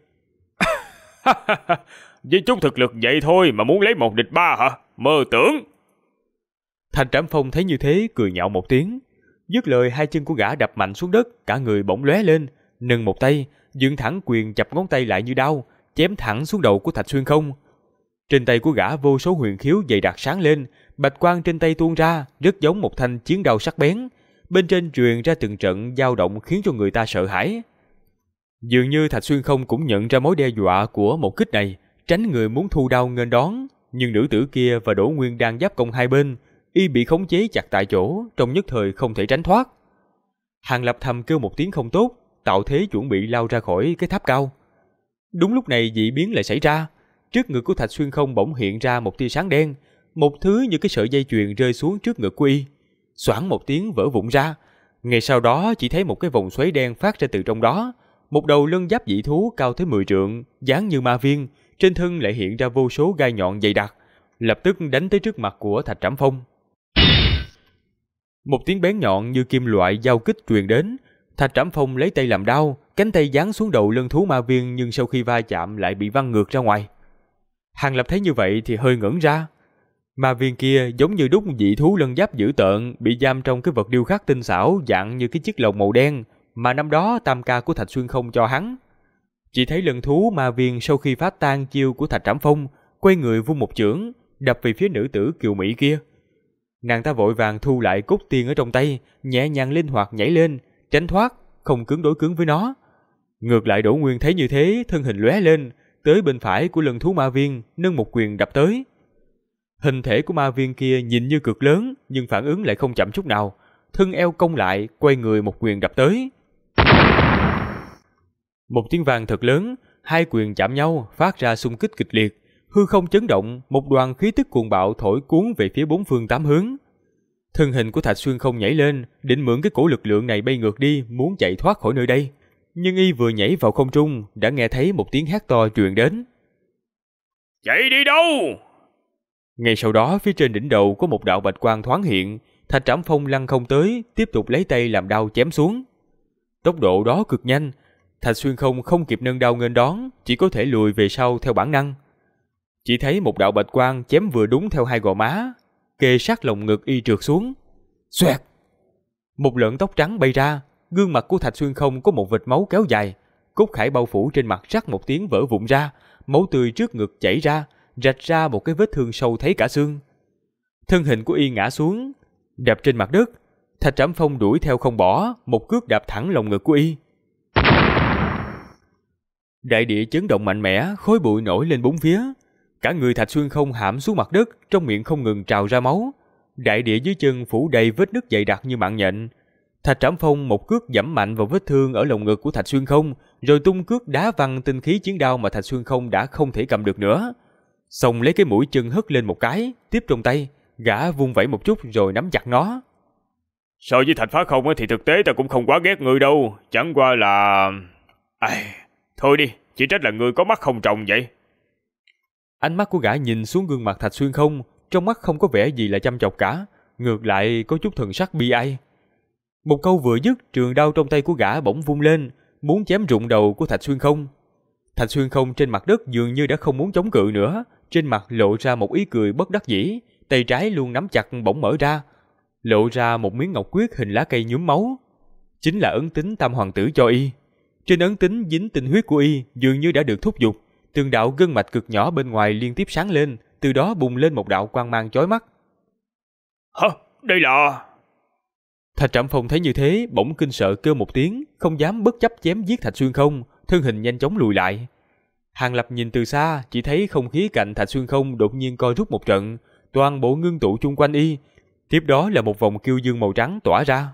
C: Với chút thực lực vậy thôi mà muốn lấy 1 địch 3 hả? Mơ tưởng.
A: Thạch Trảm Phong thấy như thế cười nhạo một tiếng, dứt lời hai chân của gã đập mạnh xuống đất, cả người bỗng lóe lên, nâng một tay, dựng thẳng quyền chập ngón tay lại như đao, chém thẳng xuống đầu của Thạch Xuyên Không. Trên tay của gã vô số huyền khiếu dày đặc sáng lên, bạch quang trên tay tuôn ra, rất giống một thanh chiến đao sắc bén, bên trên truyền ra từng trận dao động khiến cho người ta sợ hãi. Dường như Thạch Xuyên Không cũng nhận ra mối đe dọa của một kích này, tránh người muốn thu đao nghênh đón, nhưng nữ tử kia và Đỗ Nguyên đang giáp công hai bên, y bị khống chế chặt tại chỗ, trong nhất thời không thể tránh thoát. Hàng Lập thầm kêu một tiếng không tốt, tạo thế chuẩn bị lao ra khỏi cái tháp cao. Đúng lúc này dị biến lại xảy ra, trước ngực của Thạch Xuyên Không bỗng hiện ra một tia sáng đen, một thứ như cái sợi dây chuyền rơi xuống trước ngực của y. Xoảng một tiếng vỡ vụn ra. Ngay sau đó chỉ thấy một cái vòng xoáy đen phát ra từ trong đó. Một đầu lân giáp dị thú cao tới 10 trượng, dáng như ma viên, trên thân lại hiện ra vô số gai nhọn dày đặc, lập tức đánh tới trước mặt của Thạch Trảm Phong. Một tiếng bén nhọn như kim loại giao kích truyền đến. Thạch Trảm Phong lấy tay làm đao, cánh tay giáng xuống đầu lân thú ma viên, nhưng sau khi va chạm lại bị văng ngược ra ngoài. Hàng Lập thấy như vậy thì hơi ngẩn ra. Ma viên kia giống như đúc dị thú lân giáp dữ tợn, bị giam trong cái vật điêu khắc tinh xảo dạng như cái chiếc lồng màu đen mà năm đó tam ca của Thạch Xuyên Không cho hắn. Chỉ thấy lân thú ma viên sau khi phá tan chiêu của Thạch Trảm Phong, quay người vung một chưởng, đập về phía nữ tử kiều mỹ kia. Nàng ta vội vàng thu lại cốt tiên ở trong tay, nhẹ nhàng linh hoạt nhảy lên, tránh thoát, không cứng đối cứng với nó. Ngược lại Đỗ Nguyên thấy như thế, thân hình lóe lên, tới bên phải của lân thú ma viên, nâng một quyền đập tới. Hình thể của ma viên kia nhìn như cực lớn, nhưng phản ứng lại không chậm chút nào, thân eo cong lại, quay người một quyền đập tới. Một tiếng vang thật lớn, hai quyền chạm nhau, phát ra xung kích kịch liệt, hư không chấn động, một đoàn khí tức cuồng bạo thổi cuốn về phía bốn phương tám hướng. Thân hình của Thạch Xuyên Không nhảy lên, định mượn cái cổ lực lượng này bay ngược đi, muốn chạy thoát khỏi nơi đây. Nhưng y vừa nhảy vào không trung, đã nghe thấy một tiếng hét to truyền đến.
C: Chạy đi đâu?
A: Ngay sau đó, phía trên đỉnh đầu có một đạo bạch quang thoáng hiện, Thạch Trảm Phong lăn không tới, tiếp tục lấy tay làm đao chém xuống. Tốc độ đó cực nhanh, Thạch Xuyên không kịp nâng đao nghênh đón, chỉ có thể lùi về sau theo bản năng. Chỉ thấy một đạo bạch quang chém vừa đúng theo hai gò má, kề sát lồng ngực y trượt xuống. Xoẹt! Một lợn tóc trắng bay ra, gương mặt của Thạch Xuyên Không có một vệt máu kéo dài, cốt khải bao phủ trên mặt rắc một tiếng vỡ vụn ra, máu tươi trước ngực chảy ra, rạch ra một cái vết thương sâu thấy cả xương. Thân hình của y ngã xuống, đạp trên mặt đất. Thạch Trảm Phong đuổi theo không bỏ, một cước đạp thẳng lồng ngực của y. Đại địa chấn động mạnh mẽ, khói bụi nổi lên bốn phía. Cả người Thạch Xuyên Không hãm xuống mặt đất, trong miệng không ngừng trào ra máu. Đại địa dưới chân phủ đầy vết nứt dày đặc như mạng nhện. Thạch Trảm Phong một cước giẫm mạnh vào vết thương ở lồng ngực của Thạch Xuyên Không, rồi tung cước đá văng tinh khí chiến đao mà Thạch Xuyên Không đã không thể cầm được nữa. Xong lấy cái mũi chân hất lên một cái, tiếp trong tay, gã vung vẩy một chút rồi nắm chặt nó.
C: So với Thạch Phá Không thì thực tế ta cũng không quá ghét ngươi đâu, chẳng qua là... thôi đi, chỉ trách là ngươi có mắt không tròng vậy.
A: Ánh mắt của gã nhìn xuống gương mặt Thạch Xuyên Không, trong mắt không có vẻ gì là chăm chọc cả, ngược lại có chút thần sắc bi ai. Một câu vừa dứt, trường đao trong tay của gã bỗng vung lên, muốn chém rụng đầu của Thạch Xuyên Không. Thạch Xuyên Không trên mặt đất dường như đã không muốn chống cự nữa, trên mặt lộ ra một ý cười bất đắc dĩ, tay trái luôn nắm chặt bỗng mở ra, lộ ra một miếng ngọc quyết hình lá cây nhuốm máu. Chính là ấn tín Tam Hoàng Tử cho y. Trên ấn tín dính tinh huyết của y dường như đã được thúc giục, từng đạo gân mạch cực nhỏ bên ngoài liên tiếp sáng lên, từ đó bùng lên một đạo quang mang chói mắt.
C: Hả? Đây là...
A: Thạch Trảm Phong thấy như thế, bỗng kinh sợ kêu một tiếng, không dám bất chấp chém giết Thạch Xuyên Không, thân hình nhanh chóng lùi lại. Hàng Lập nhìn từ xa, chỉ thấy không khí cạnh Thạch Xuyên Không đột nhiên co rút một trận, toàn bộ ngưng tụ chung quanh y, tiếp đó là một vòng kiêu dương màu trắng tỏa ra.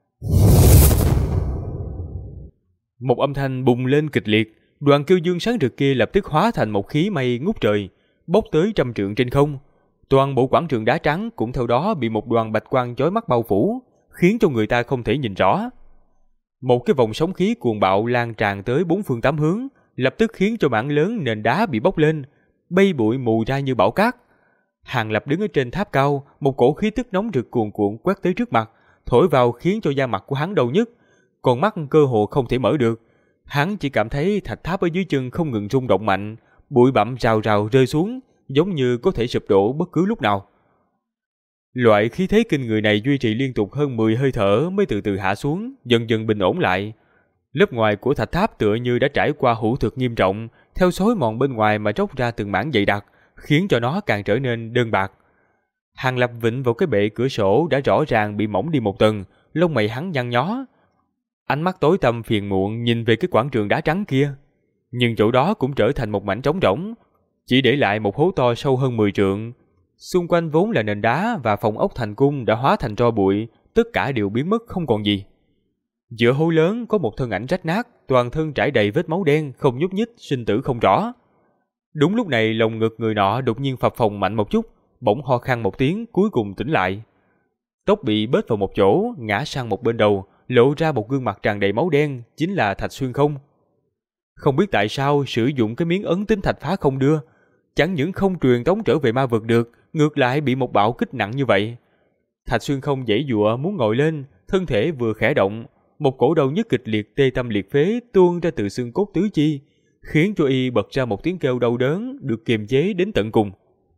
A: Một âm thanh bùng lên kịch liệt, đoàn kiêu dương sáng rực kia lập tức hóa thành một khí mây ngút trời, bốc tới 100 trượng trên không. Toàn bộ quảng trường đá trắng cũng theo đó bị một đoàn bạch quang chói mắt bao phủ, khiến cho người ta không thể nhìn rõ. Một cái vòng sóng khí cuồng bạo lan tràn tới bốn phương tám hướng, lập tức khiến cho mảng lớn nền đá bị bốc lên, bay bụi mù ra như bão cát. Hàng Lập đứng ở trên tháp cao, một cổ khí tức nóng rực cuồn cuộn quét tới trước mặt, thổi vào khiến cho da mặt của hắn đau nhức, còn mắt cơ hồ không thể mở được. Hắn chỉ cảm thấy thạch tháp ở dưới chân không ngừng rung động mạnh, bụi bặm rào rào rơi xuống, giống như có thể sụp đổ bất cứ lúc nào. Loại khí thế kinh người này duy trì liên tục hơn 10 hơi thở mới từ từ hạ xuống, dần dần bình ổn lại. Lớp ngoài của thạch tháp tựa như đã trải qua hủ thực nghiêm trọng, theo xói mòn bên ngoài mà tróc ra từng mảng dày đặc, khiến cho nó càng trở nên đơn bạc. Hàng Lập vịnh vào cái bệ cửa sổ đã rõ ràng bị mỏng đi một tầng, lông mày hắn nhăn nhó. Ánh mắt tối tăm phiền muộn nhìn về cái quảng trường đá trắng kia, nhưng chỗ đó cũng trở thành một mảnh trống rỗng, chỉ để lại một hố to sâu hơn 10 trượng. Xung quanh vốn là nền đá và phòng ốc thành cung đã hóa thành tro bụi, tất cả đều biến mất không còn gì. Giữa hố lớn có một thân ảnh rách nát, toàn thân trải đầy vết máu đen, không nhúc nhích, sinh tử không rõ. Đúng lúc này lồng ngực người nọ đột nhiên phập phồng mạnh một chút, bỗng ho khan một tiếng, cuối cùng tỉnh lại. Tóc bị bết vào một chỗ, ngã sang một bên đầu, lộ ra một gương mặt tràn đầy máu đen, chính là Thạch Xuyên Không. Không biết tại sao sử dụng cái miếng ấn tính thạch phá không đưa, chẳng những không truyền tống trở về ma vực được, ngược lại bị một bạo kích nặng như vậy. Thạch Xuyên Không giãy giụa muốn ngồi lên, thân thể vừa khẽ động, một cổ đau nhức kịch liệt tê tâm liệt phế tuôn ra từ xương cốt tứ chi, khiến cho y bật ra một tiếng kêu đau đớn được kiềm chế đến tận cùng.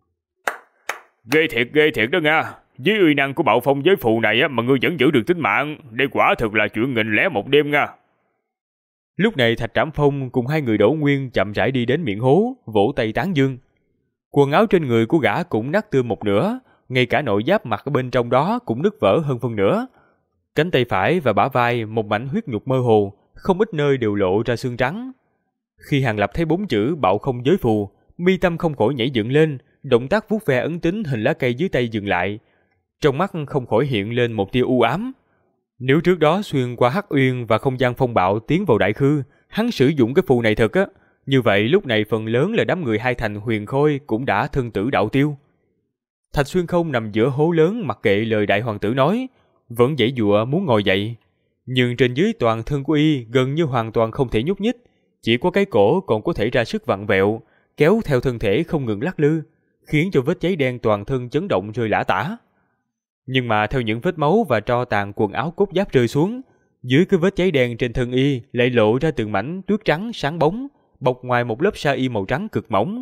C: Ghê thiệt đó nha. Với uy năng của bạo phong giới phù này mà ngươi vẫn giữ được tính mạng, đây quả thực là chuyện nghìn lẻ một đêm nha.
A: Lúc này Thạch Trảm Phong cùng hai người Đỗ Nguyên chậm rãi đi đến miệng hố, vỗ tay tán dương. Quần áo trên người của gã cũng nát tươm một nửa, ngay cả nội giáp mặc ở bên trong đó cũng nứt vỡ hơn phân nửa. Cánh tay phải và bả vai một mảnh huyết nhục mơ hồ, không ít nơi đều lộ ra xương trắng. Khi Hàng Lập thấy 4 chữ bạo không giới phù, mi tâm không khỏi nhảy dựng lên, động tác vuốt ve ấn tính hình lá cây dưới tay dừng lại. Trong mắt không khỏi hiện lên một tia u ám. Nếu trước đó xuyên qua Hắc Uyên và không gian phong bạo tiến vào Đại Khư, hắn sử dụng cái phù này thật á, như vậy lúc này phần lớn là đám người hai thành Huyền Khôi cũng đã thân tử đạo tiêu. Thạch Xuyên Không nằm giữa hố lớn mặc kệ lời đại hoàng tử nói, vẫn giãy giụa muốn ngồi dậy, nhưng trên dưới toàn thân của y gần như hoàn toàn không thể nhúc nhích, chỉ có cái cổ còn có thể ra sức vặn vẹo, kéo theo thân thể không ngừng lắc lư, khiến cho vết cháy đen toàn thân chấn động rơi lả tả. Nhưng mà theo những vết máu và tro tàn quần áo cốt giáp rơi xuống, dưới cái vết cháy đen trên thân y lại lộ ra từng mảnh tuyết trắng sáng bóng, bọc ngoài một lớp sa y màu trắng cực mỏng.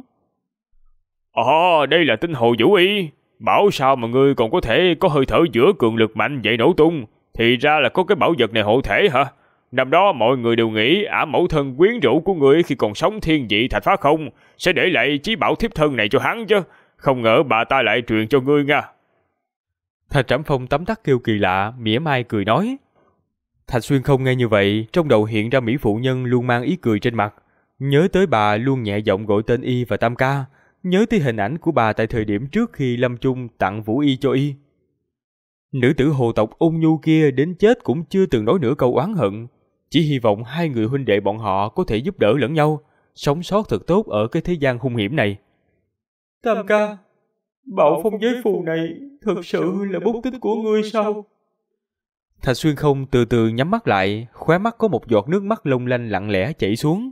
C: Đây là tinh hồ vũ y. Bảo sao mà ngươi còn có thể có hơi thở giữa cường lực mạnh vậy nổ tung, thì ra là có cái bảo vật này hộ thể hả? Năm đó mọi người đều nghĩ ả mẫu thân quyến rũ của ngươi khi còn sống thiên vị Thạch Phá Không sẽ để lại chí bảo thiếp thân này cho hắn chứ, không ngờ bà ta lại truyền cho ngươi nha.
A: Thạch Trảm Phong tấm tắc kêu kỳ lạ, mỉa mai cười nói. Thạch Xuyên Không nghe như vậy, trong đầu hiện ra mỹ phụ nhân luôn mang ý cười trên mặt, nhớ tới bà luôn nhẹ giọng gọi tên y và Tam Ca, nhớ tới hình ảnh của bà tại thời điểm trước khi lâm chung tặng vũ y cho y. Nữ tử hồ tộc ôn nhu kia đến chết cũng chưa từng nói nửa câu oán hận, chỉ hy vọng hai người huynh đệ bọn họ có thể giúp đỡ lẫn nhau, sống sót thật tốt ở cái thế gian hung hiểm này.
B: Tam Ca, bạo phong giới phù này thực sự là bút tích của ngươi sao?
A: Thạch Xuyên Không từ từ nhắm mắt lại, khóe mắt có một giọt nước mắt long lanh lặng lẽ chảy xuống.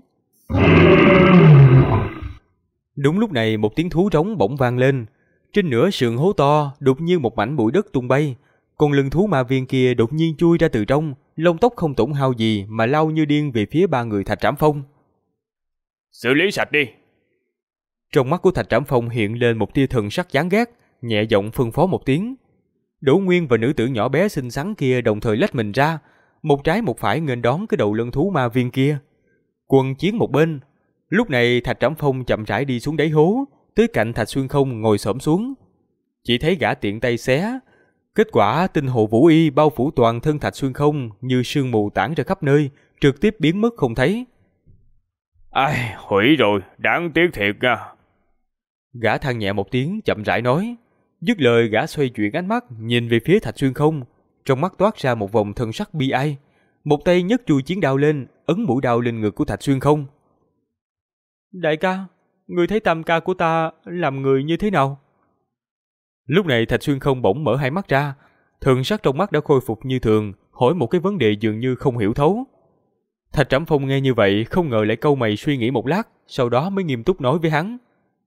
A: Đúng lúc này một tiếng thú rống bỗng vang lên, trên nửa sườn hố to đột nhiên một mảnh bụi đất tung bay, con lưng thú ma viên kia đột nhiên chui ra từ trong, lông tóc không tổn hao gì mà lao như điên về phía ba người Thạch Trảm Phong.
C: Xử lý sạch đi.
A: Trong mắt của Thạch Trảm Phong hiện lên một tia thần sắc chán ghét, nhẹ giọng phân phó một tiếng. Đỗ Nguyên và nữ tử nhỏ bé xinh xắn kia đồng thời lách mình ra, một trái một phải nghênh đón cái đầu lân thú ma viên kia. Quân chiến một bên. Lúc này Thạch Trảm Phong chậm rãi đi xuống đáy hố, tới cạnh Thạch Xuyên Không ngồi xổm xuống. Chỉ thấy gã tiện tay xé. Kết quả tinh hồ vũ y bao phủ toàn thân Thạch Xuyên Không như sương mù tản ra khắp nơi, trực tiếp biến mất không thấy.
C: Ai, hủy rồi, đáng tiếc thiệt nha.
A: Gã than nhẹ một tiếng chậm rãi nói. Dứt lời gã xoay chuyển ánh mắt nhìn về phía Thạch Xuyên Không, trong mắt toát ra một vòng thần sắc bi ai. Một tay nhấc chuôi chiến đao lên, ấn mũi đao lên ngực của Thạch Xuyên Không. Đại ca, người thấy Tam Ca của ta làm người như thế nào? Lúc này Thạch Xuyên Không bỗng mở hai mắt ra, thần sắc trong mắt đã khôi phục như thường, hỏi một cái vấn đề dường như không hiểu thấu. Thạch Trảm Phong nghe như vậy không ngờ lại cau mày suy nghĩ một lát, sau đó mới nghiêm túc nói với hắn.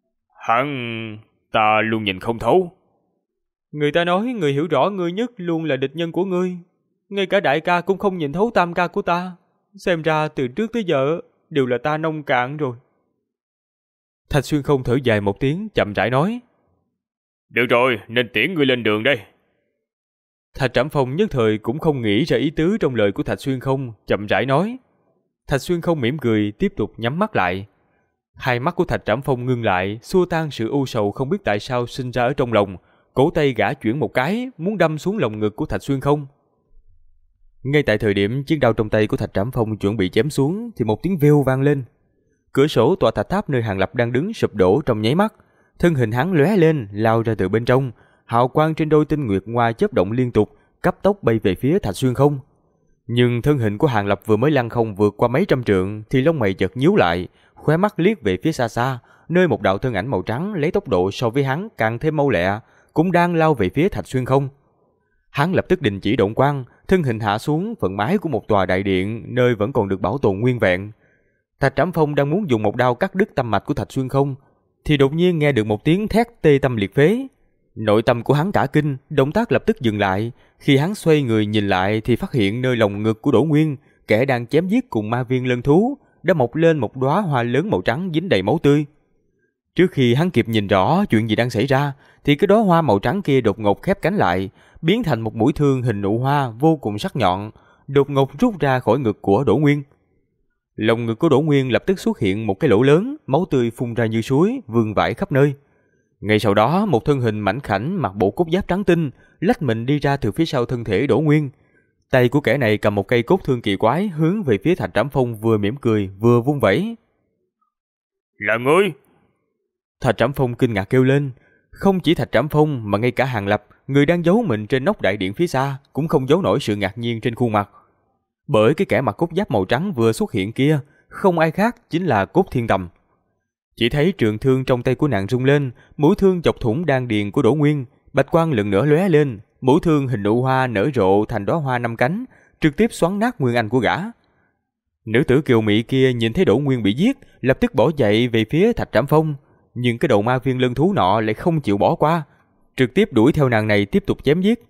C: Ta luôn nhìn không thấu.
B: Người ta nói người hiểu rõ ngươi nhất luôn là địch nhân của ngươi. Ngay cả đại ca cũng không nhìn thấu Tam Ca của ta. Xem ra từ trước tới giờ đều là ta nông cạn rồi.
A: Thạch Xuyên Không thở dài một tiếng chậm rãi nói.
C: Được rồi, nên tiễn ngươi lên đường đây.
A: Thạch Trảm Phong nhất thời cũng không nghĩ ra ý tứ trong lời của Thạch Xuyên Không, chậm rãi nói. Thạch Xuyên Không mỉm cười tiếp tục nhắm mắt lại. Hai mắt của Thạch Trảm Phong ngưng lại, xua tan sự u sầu không biết tại sao sinh ra ở trong lòng. Cổ tay gã chuyển một cái, muốn đâm xuống lồng ngực của Thạch Xuyên Không. Ngay tại thời điểm chiến đao trong tay của Thạch Trảm Phong chuẩn bị chém xuống thì một tiếng veo vang lên. Cửa sổ tòa thạch tháp nơi Hàng Lập đang đứng sụp đổ trong nháy mắt, thân hình hắn lóe lên, lao ra từ bên trong, hào quang trên đôi tinh nguyệt ngoa chớp động liên tục, cấp tốc bay về phía Thạch Xuyên Không. Nhưng thân hình của Hàng Lập vừa mới lăn không vượt qua mấy trăm trượng thì lông mày chợt nhíu lại, khóe mắt liếc về phía xa xa, nơi một đạo thân ảnh màu trắng lấy tốc độ so với hắn càng thêm mau lẹ, cũng đang lao về phía Thạch Xuyên Không. Hắn lập tức đình chỉ động quang, thân hình hạ xuống phần mái của một tòa đại điện nơi vẫn còn được bảo tồn nguyên vẹn. Thạch Trảm Phong đang muốn dùng một đao cắt đứt tâm mạch của Thạch Xuyên Không, thì đột nhiên nghe được một tiếng thét tê tâm liệt phế. Nội tâm của hắn cả kinh, động tác lập tức dừng lại. Khi hắn xoay người nhìn lại thì phát hiện nơi lồng ngực của Đỗ Nguyên, kẻ đang chém giết cùng ma viên lân thú, đã mọc lên một đóa hoa lớn màu trắng dính đầy máu tươi. Trước khi hắn kịp nhìn rõ chuyện gì đang xảy ra, thì cái đóa hoa màu trắng kia đột ngột khép cánh lại, biến thành một mũi thương hình nụ hoa vô cùng sắc nhọn, đột ngột rút ra khỏi ngực của Đỗ Nguyên. Lồng ngực của Đỗ Nguyên lập tức xuất hiện một cái lỗ lớn, máu tươi phun ra như suối, vương vãi khắp nơi. Ngay sau đó, một thân hình mảnh khảnh mặc bộ cốt giáp trắng tinh, lách mình đi ra từ phía sau thân thể Đỗ Nguyên. Tay của kẻ này cầm một cây cốt thương kỳ quái hướng về phía Thạch Trảm Phong, vừa mỉm cười vừa vung vẩy.
C: Là ngươi?
A: Thạch Trảm Phong kinh ngạc kêu lên. Không chỉ Thạch Trảm Phong mà ngay cả Hàng Lập, người đang giấu mình trên nóc đại điện phía xa, cũng không giấu nổi sự ngạc nhiên trên khuôn mặt. Bởi cái kẻ mặc cốt giáp màu trắng vừa xuất hiện kia, không ai khác chính là Cốt Thiên Tầm. Chỉ thấy trường thương trong tay của nàng rung lên, mũi thương chọc thủng đan điền của Đỗ Nguyên, bạch quang lần nữa lóe lên, mũi thương hình nụ hoa nở rộ thành đóa hoa 5 cánh, trực tiếp xoắn nát nguyên anh của gã. Nữ tử kiều mỹ kia nhìn thấy Đỗ Nguyên bị giết, lập tức bỏ chạy về phía Thạch Trảm Phong, nhưng cái đầu ma viên lân thú nọ lại không chịu bỏ qua, trực tiếp đuổi theo nàng này tiếp tục chém giết.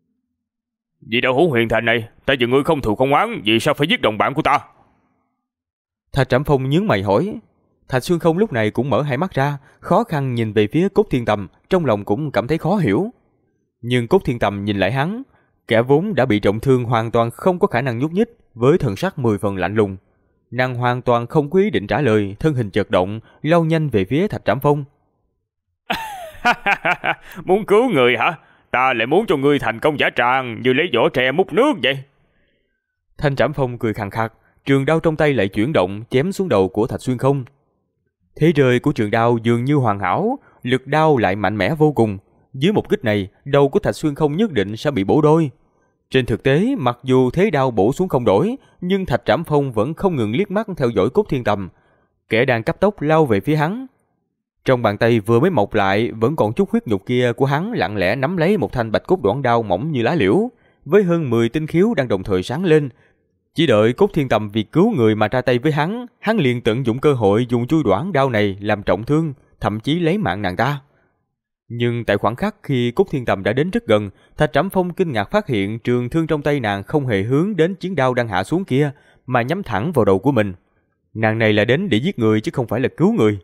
C: Vì đạo hữu huyền thành này, ta và ngươi không thù không oán, vì sao phải giết đồng bạn của ta?
A: Thạch Trảm Phong nhướng mày hỏi. Thạch Xuyên Không lúc này cũng mở hai mắt ra, khó khăn nhìn về phía Cốt Thiên Tầm, trong lòng cũng cảm thấy khó hiểu. Nhưng Cốt Thiên Tầm nhìn lại hắn, kẻ vốn đã bị trọng thương hoàn toàn không có khả năng nhúc nhích, với thần sắc 10 phần lạnh lùng. Nàng hoàn toàn không có ý định trả lời, thân hình chợt động, lao nhanh về phía Thạch Trảm Phong.
C: Muốn cứu người hả? Ta lại muốn cho ngươi thành công giả tràng, như lấy vỏ tre múc nước vậy.
A: Thanh Trảm Phong cười khàn khạc, trường đao trong tay lại chuyển động, chém xuống đầu của Thạch Xuyên Không. Thế rơi của trường đao dường như hoàn hảo, lực đao lại mạnh mẽ vô cùng. Dưới một kích này, đầu của Thạch Xuyên Không nhất định sẽ bị bổ đôi. Trên thực tế, mặc dù thế đao bổ xuống không đổi, nhưng Thạch Trảm Phong vẫn không ngừng liếc mắt theo dõi Cốt Thiên Tầm, kẻ đang cấp tốc lao về phía hắn. Trong bàn tay vừa mới mọc lại vẫn còn chút huyết nhục kia của hắn lặng lẽ nắm lấy một thanh bạch cốt đoạn đao mỏng như lá liễu, với hơn 10 tinh khiếu đang đồng thời sáng lên. Chỉ đợi Cốt Thiên Tầm vì cứu người mà ra tay với hắn liền tận dụng cơ hội dùng chui đoạn đao này làm trọng thương, thậm chí lấy mạng nàng ta. Nhưng tại khoảng khắc khi Cốt Thiên Tầm đã đến rất gần, Thạch Trảm Phong kinh ngạc phát hiện trường thương trong tay nàng không hề hướng đến chiến đao đang hạ xuống kia, mà nhắm thẳng vào đầu của mình. Nàng này là đến để giết người chứ không phải là cứu người.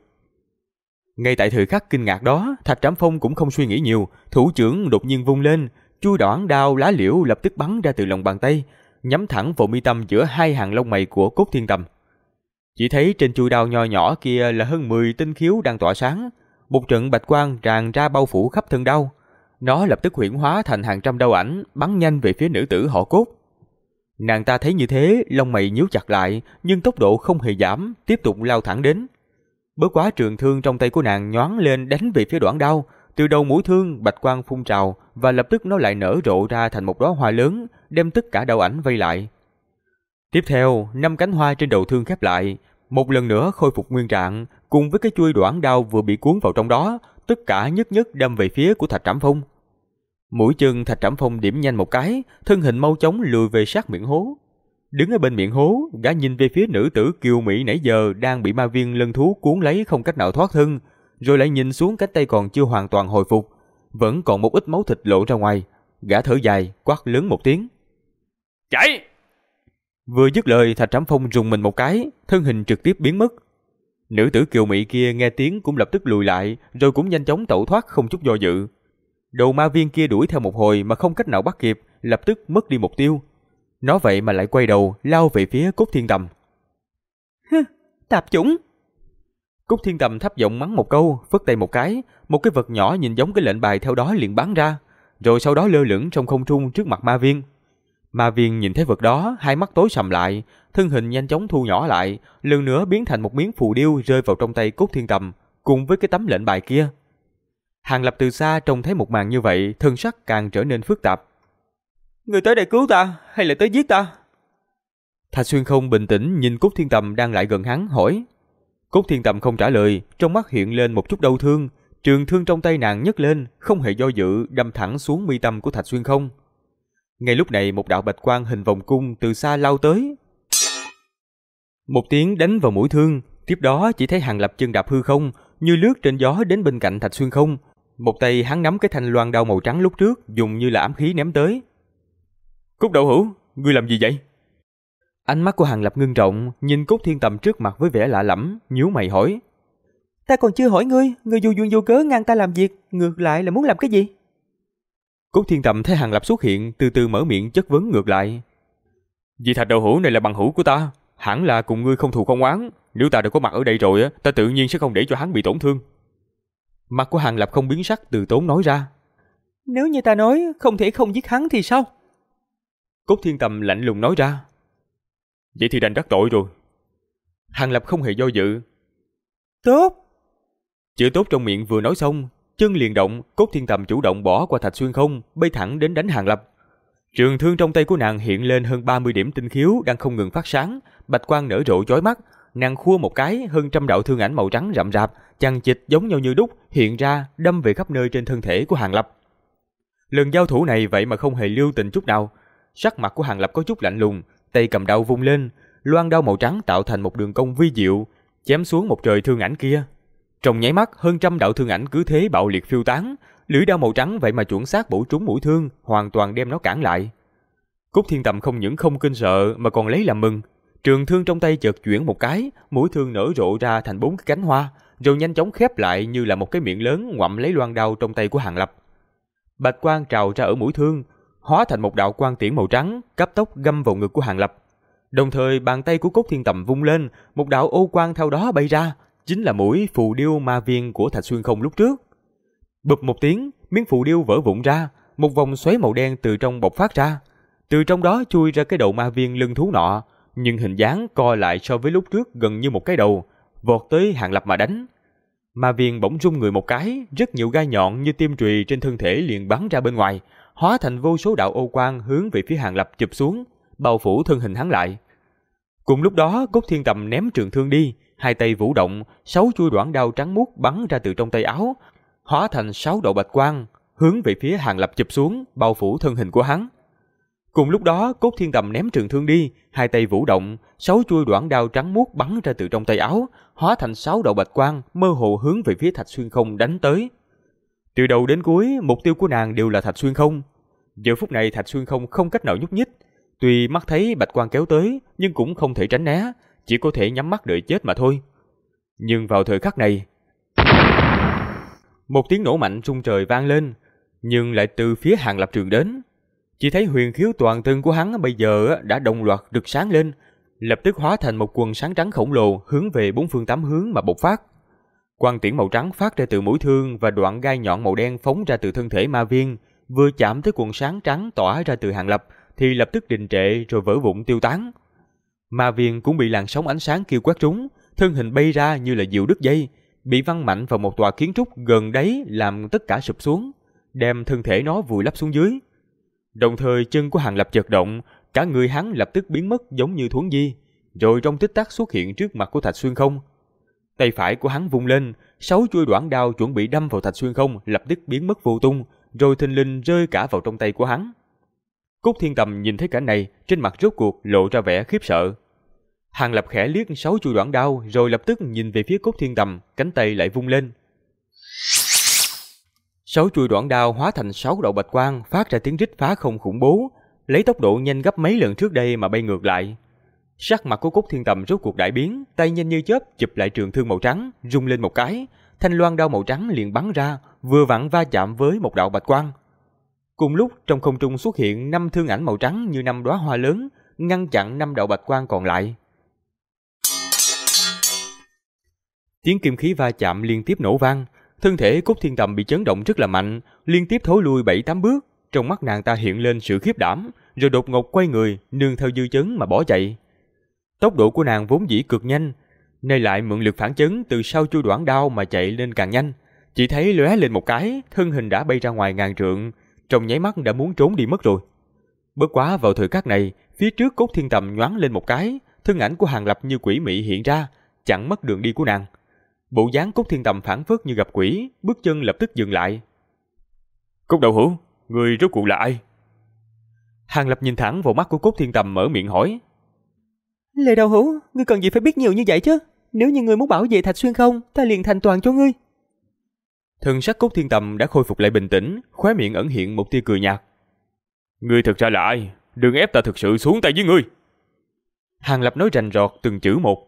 A: Ngay tại thời khắc kinh ngạc đó, Thạch Trảm Phong cũng không suy nghĩ nhiều, thủ trưởng đột nhiên vung lên, chui đoạn đao lá liễu lập tức bắn ra từ lòng bàn tay, nhắm thẳng vào mi tâm giữa hai hàng lông mày của Cốt Thiên Tầm. Chỉ thấy trên chui đao nho nhỏ kia là hơn 10 tinh khiếu đang tỏa sáng, một trận bạch quang tràn ra bao phủ khắp thân đao. Nó lập tức huyễn hóa thành hàng trăm đao ảnh bắn nhanh về phía nữ tử họ Cốt. Nàng ta thấy như thế, lông mày nhíu chặt lại, nhưng tốc độ không hề giảm, tiếp tục lao thẳng đến. Bất quá trường thương trong tay của nàng nhoáng lên đánh về phía đoạn đao, từ đầu mũi thương bạch quang phun trào và lập tức nó lại nở rộ ra thành một đóa hoa lớn, đem tất cả đao ảnh vây lại. Tiếp theo, 5 cánh hoa trên đầu thương khép lại, một lần nữa khôi phục nguyên trạng, cùng với cái chuôi đoạn đao vừa bị cuốn vào trong đó, tất cả nhất nhất đâm về phía của Thạch Trảm Phong. Mũi chân Thạch Trảm Phong điểm nhanh một cái, thân hình mau chóng lùi về sát miệng hố. Đứng ở bên miệng hố, gã nhìn về phía nữ tử kiều mỹ nãy giờ đang bị ma viên lân thú cuốn lấy không cách nào thoát thân, rồi lại nhìn xuống cánh tay còn chưa hoàn toàn hồi phục, vẫn còn một ít máu thịt lộ ra ngoài. Gã thở dài, quát lớn một tiếng.
C: Chạy!
A: Vừa dứt lời, Thạch Trảm Phong rùng mình một cái, thân hình trực tiếp biến mất. Nữ tử kiều mỹ kia nghe tiếng cũng lập tức lùi lại, rồi cũng nhanh chóng tẩu thoát không chút do dự. Đầu ma viên kia đuổi theo một hồi mà không cách nào bắt kịp, lập tức mất đi mục tiêu. Nó vậy mà lại quay đầu lao về phía Cốt Thiên Tầm.
B: Tạp chủng!
A: Cốt Thiên Tầm thấp giọng mắng một câu, phất tay một cái, một cái vật nhỏ nhìn giống cái lệnh bài theo đó liền bắn ra, rồi sau đó lơ lửng trong không trung trước mặt ma viên. Ma viên nhìn thấy vật đó, hai mắt tối sầm lại, thân hình nhanh chóng thu nhỏ lại, lần nữa biến thành một miếng phù điêu rơi vào trong tay Cốt Thiên Tầm, cùng với cái tấm lệnh bài kia. Hàng Lập từ xa trông thấy một màn như vậy, thân sắc càng trở nên phức tạp.
B: Người tới đây cứu ta, hay là tới giết ta?
A: Thạch Xuyên Không bình tĩnh nhìn Cốt Thiên Tầm đang lại gần hắn, hỏi. Cốt Thiên Tầm không trả lời, trong mắt hiện lên một chút đau thương, trường thương trong tay nàng nhấc lên, không hề do dự đâm thẳng xuống mi tâm của Thạch Xuyên Không. Ngay lúc này một đạo bạch quang hình vòng cung từ xa lao tới. Một tiếng đánh vào mũi thương, tiếp đó chỉ thấy Hàn Lập chân đạp hư không, như lướt trên gió đến bên cạnh Thạch Xuyên Không. Một tay hắn nắm cái thanh loan đao màu trắng lúc trước, dùng như là ám khí ném tới. Cốt Đậu Hữu, ngươi làm gì vậy? Ánh mắt của Hàn Lập ngưng trọng, nhìn Cốt Thiên Tầm trước mặt với vẻ lạ lẫm, nhíu mày hỏi. Ta còn chưa hỏi ngươi vô duyên vô cớ ngăn ta làm việc, ngược lại là muốn làm cái gì? Cốt Thiên Tầm thấy Hàn Lập xuất hiện, từ từ mở miệng chất vấn ngược lại. Vì Thạch Đậu Hữu này là bằng hữu của ta, hẳn là cùng ngươi không thù không oán. Nếu ta đã có mặt ở đây rồi, ta tự nhiên sẽ không để cho hắn bị tổn thương. Mặt của Hàn Lập không biến sắc, từ tốn nói ra. Nếu như ta nói không thể không giết hắn thì sao? Cốt Thiên Tầm lạnh lùng nói ra. Vậy thì đành đắc tội rồi. Hàn Lập không hề do dự. Tốt. Chữ tốt trong miệng vừa nói xong, chân liền động, Cốt Thiên Tầm chủ động bỏ qua Thạch Xuyên Không, bay thẳng đến đánh Hàn Lập. Trường thương trong tay của nàng hiện lên hơn 30 điểm tinh khiếu đang không ngừng phát sáng, bạch quang nở rộ chói mắt. Nàng khua một cái, hơn trăm đạo thương ảnh màu trắng rậm rạp, chằng chịt giống nhau như đúc hiện ra, đâm về khắp nơi trên thân thể của Hàn Lập. Lần giao thủ này vậy mà không hề lưu tình chút nào. Sắc mặt của Hàn Lập có chút lạnh lùng, tay cầm đao vung lên, loan đao màu trắng tạo thành một đường cong vi diệu, chém xuống một trời thương ảnh kia. Trong nháy mắt, hơn trăm đạo thương ảnh cứ thế bạo liệt phiêu tán, lưỡi đao màu trắng vậy mà chuẩn xác bổ trúng mũi thương, hoàn toàn đem nó cản lại. Cốt Thiên Tầm không những không kinh sợ mà còn lấy làm mừng. Trường thương trong tay chợt chuyển một cái, mũi thương nở rộ ra thành 4 cái cánh hoa, rồi nhanh chóng khép lại như là một cái miệng lớn ngoặm lấy loan đao trong tay của Hàn Lập. Bạch quang trào ra ở mũi thương, hóa thành một đạo quang tiễn màu trắng, cấp tốc găm vào ngực của Hàn Lập. Đồng thời bàn tay của Cốt Thiên Tầm vung lên, một đạo ô quang theo đó bay ra, chính là mũi phù điêu ma viên của Thạch Xuyên Không lúc trước. Bụp một tiếng, miếng phù điêu vỡ vụn ra, một vòng xoáy màu đen từ trong bộc phát ra. Từ trong đó chui ra cái đầu ma viên lưng thú nọ, nhưng hình dáng co lại so với lúc trước gần như một cái đầu, vọt tới Hàn Lập mà đánh. Ma viên bỗng rung người một cái, rất nhiều gai nhọn như tiêm trùy trên thân thể liền bắn ra bên ngoài, hóa thành vô số đạo ô quang hướng về phía Hàn Lập chụp xuống, bao phủ thân hình hắn lại. Cùng lúc đó, Cốt Thiên Tầm ném trường thương đi, hai tay vũ động, 6 chuôi đoạn đao trắng muốt bắn ra từ trong tay áo, hóa thành 6 đạo bạch quang, hướng về phía Hàn Lập chụp xuống, bao phủ thân hình của hắn. Cùng lúc đó, Cốt Thiên Tầm ném trường thương đi, hai tay vũ động, 6 chuôi đoạn đao trắng muốt bắn ra từ trong tay áo, hóa thành 6 đạo bạch quang, mơ hồ hướng về phía Thạch Xuyên Không đánh tới. Từ đầu đến cuối, mục tiêu của nàng đều là Thạch Xuyên Không. Giờ phút này Thạch Xuyên Không không cách nào nhúc nhích, tuy mắt thấy bạch quang kéo tới, nhưng cũng không thể tránh né, chỉ có thể nhắm mắt đợi chết mà thôi. Nhưng vào thời khắc này, một tiếng nổ mạnh rung trời vang lên, nhưng lại từ phía Hàn Lập truyền đến. Chỉ thấy huyền khiếu toàn thân của hắn bây giờ đã đồng loạt rực sáng lên, lập tức hóa thành một quần sáng trắng khổng lồ hướng về 4 phương 8 hướng mà bộc phát. Quang tiễn màu trắng phát ra từ mũi thương và đoạn gai nhọn màu đen phóng ra từ thân thể ma viên, vừa chạm tới quần sáng trắng tỏa ra từ Hàn Lập thì lập tức đình trệ rồi vỡ vụn tiêu tán. Ma viên cũng bị làn sóng ánh sáng kia quét trúng, thân hình bay ra như là diều đứt dây, bị văng mạnh vào một tòa kiến trúc gần đấy làm tất cả sụp xuống, đem thân thể nó vùi lấp xuống dưới. Đồng thời chân của Hàn Lập chợt động, cả người hắn lập tức biến mất giống như thuấn di, rồi trong tích tắc xuất hiện trước mặt của Thạch Xuyên Không. Tay phải của hắn vung lên, 6 chuôi đoạn đao chuẩn bị đâm vào Thạch Xuyên Không lập tức biến mất vô tung, rồi thình lình rơi cả vào trong tay của hắn. Cốt Thiên Tầm nhìn thấy cảnh này, trên mặt rốt cuộc lộ ra vẻ khiếp sợ. Hàn Lập khẽ liếc 6 chuôi đoạn đao, rồi lập tức nhìn về phía Cốt Thiên Tầm, cánh tay lại vung lên. 6 chuôi đoạn đao hóa thành 6 đạo bạch quang, phát ra tiếng rít phá không khủng bố, lấy tốc độ nhanh gấp mấy lần trước đây mà bay ngược lại. Sắc mặt của Cốt Thiên Tầm rốt cuộc đại biến, tay nhanh như chớp chụp lại trường thương màu trắng, rung lên một cái, thanh loan đao màu trắng liền bắn ra, vừa vặn va chạm với một đạo bạch quang. Cùng lúc trong không trung xuất hiện 5 thương ảnh màu trắng như 5 đóa hoa lớn, ngăn chặn 5 đạo bạch quang còn lại. Tiếng kim khí va chạm liên tiếp nổ vang, thân thể Cốt Thiên Tầm bị chấn động rất là mạnh, liên tiếp thối lui 7-8 bước, trong mắt nàng ta hiện lên sự khiếp đảm, rồi đột ngột quay người, nương theo dư chấn mà bỏ chạy. Tốc độ của nàng vốn dĩ cực nhanh, nay lại mượn lực phản chấn từ sau chuôi đoạn đao mà chạy lên càng nhanh, chỉ thấy lóe lên một cái, thân hình đã bay ra ngoài ngàn trượng, trong nháy mắt đã muốn trốn đi mất rồi. Bất quá vào thời khắc này, phía trước Cốt Thiên Tầm nhoáng lên một cái, thân ảnh của Hàn Lập như quỷ mị hiện ra, chặn mất đường đi của nàng. Bộ dáng Cốt Thiên Tầm phảng phất như gặp quỷ, bước chân lập tức dừng lại.
C: Cốt Đậu Hữu, người rốt cuộc là ai?
A: Hàng Lập nhìn thẳng vào mắt của Cốt Thiên Tầm mở miệng hỏi.
B: Lệ Đạo Hữu, ngươi cần gì phải biết nhiều như vậy chứ? Nếu như ngươi muốn bảo vệ Thạch Xuyên không, ta liền thành toàn cho ngươi.
A: Thần sắc Cốt Thiên Tầm đã khôi phục lại bình tĩnh, khóe miệng ẩn hiện một tia cười nhạt.
C: Ngươi thực ra là ai? Đừng ép ta thực sự xuống tay với ngươi.
A: Hàng Lập nói rành rọt từng chữ một.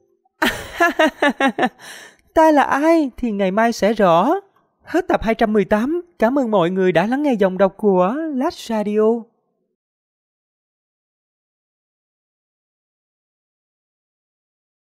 B: Ta là ai thì ngày mai sẽ rõ. Hết tập 218. Cảm ơn mọi người đã lắng nghe dòng đọc của Last Radio.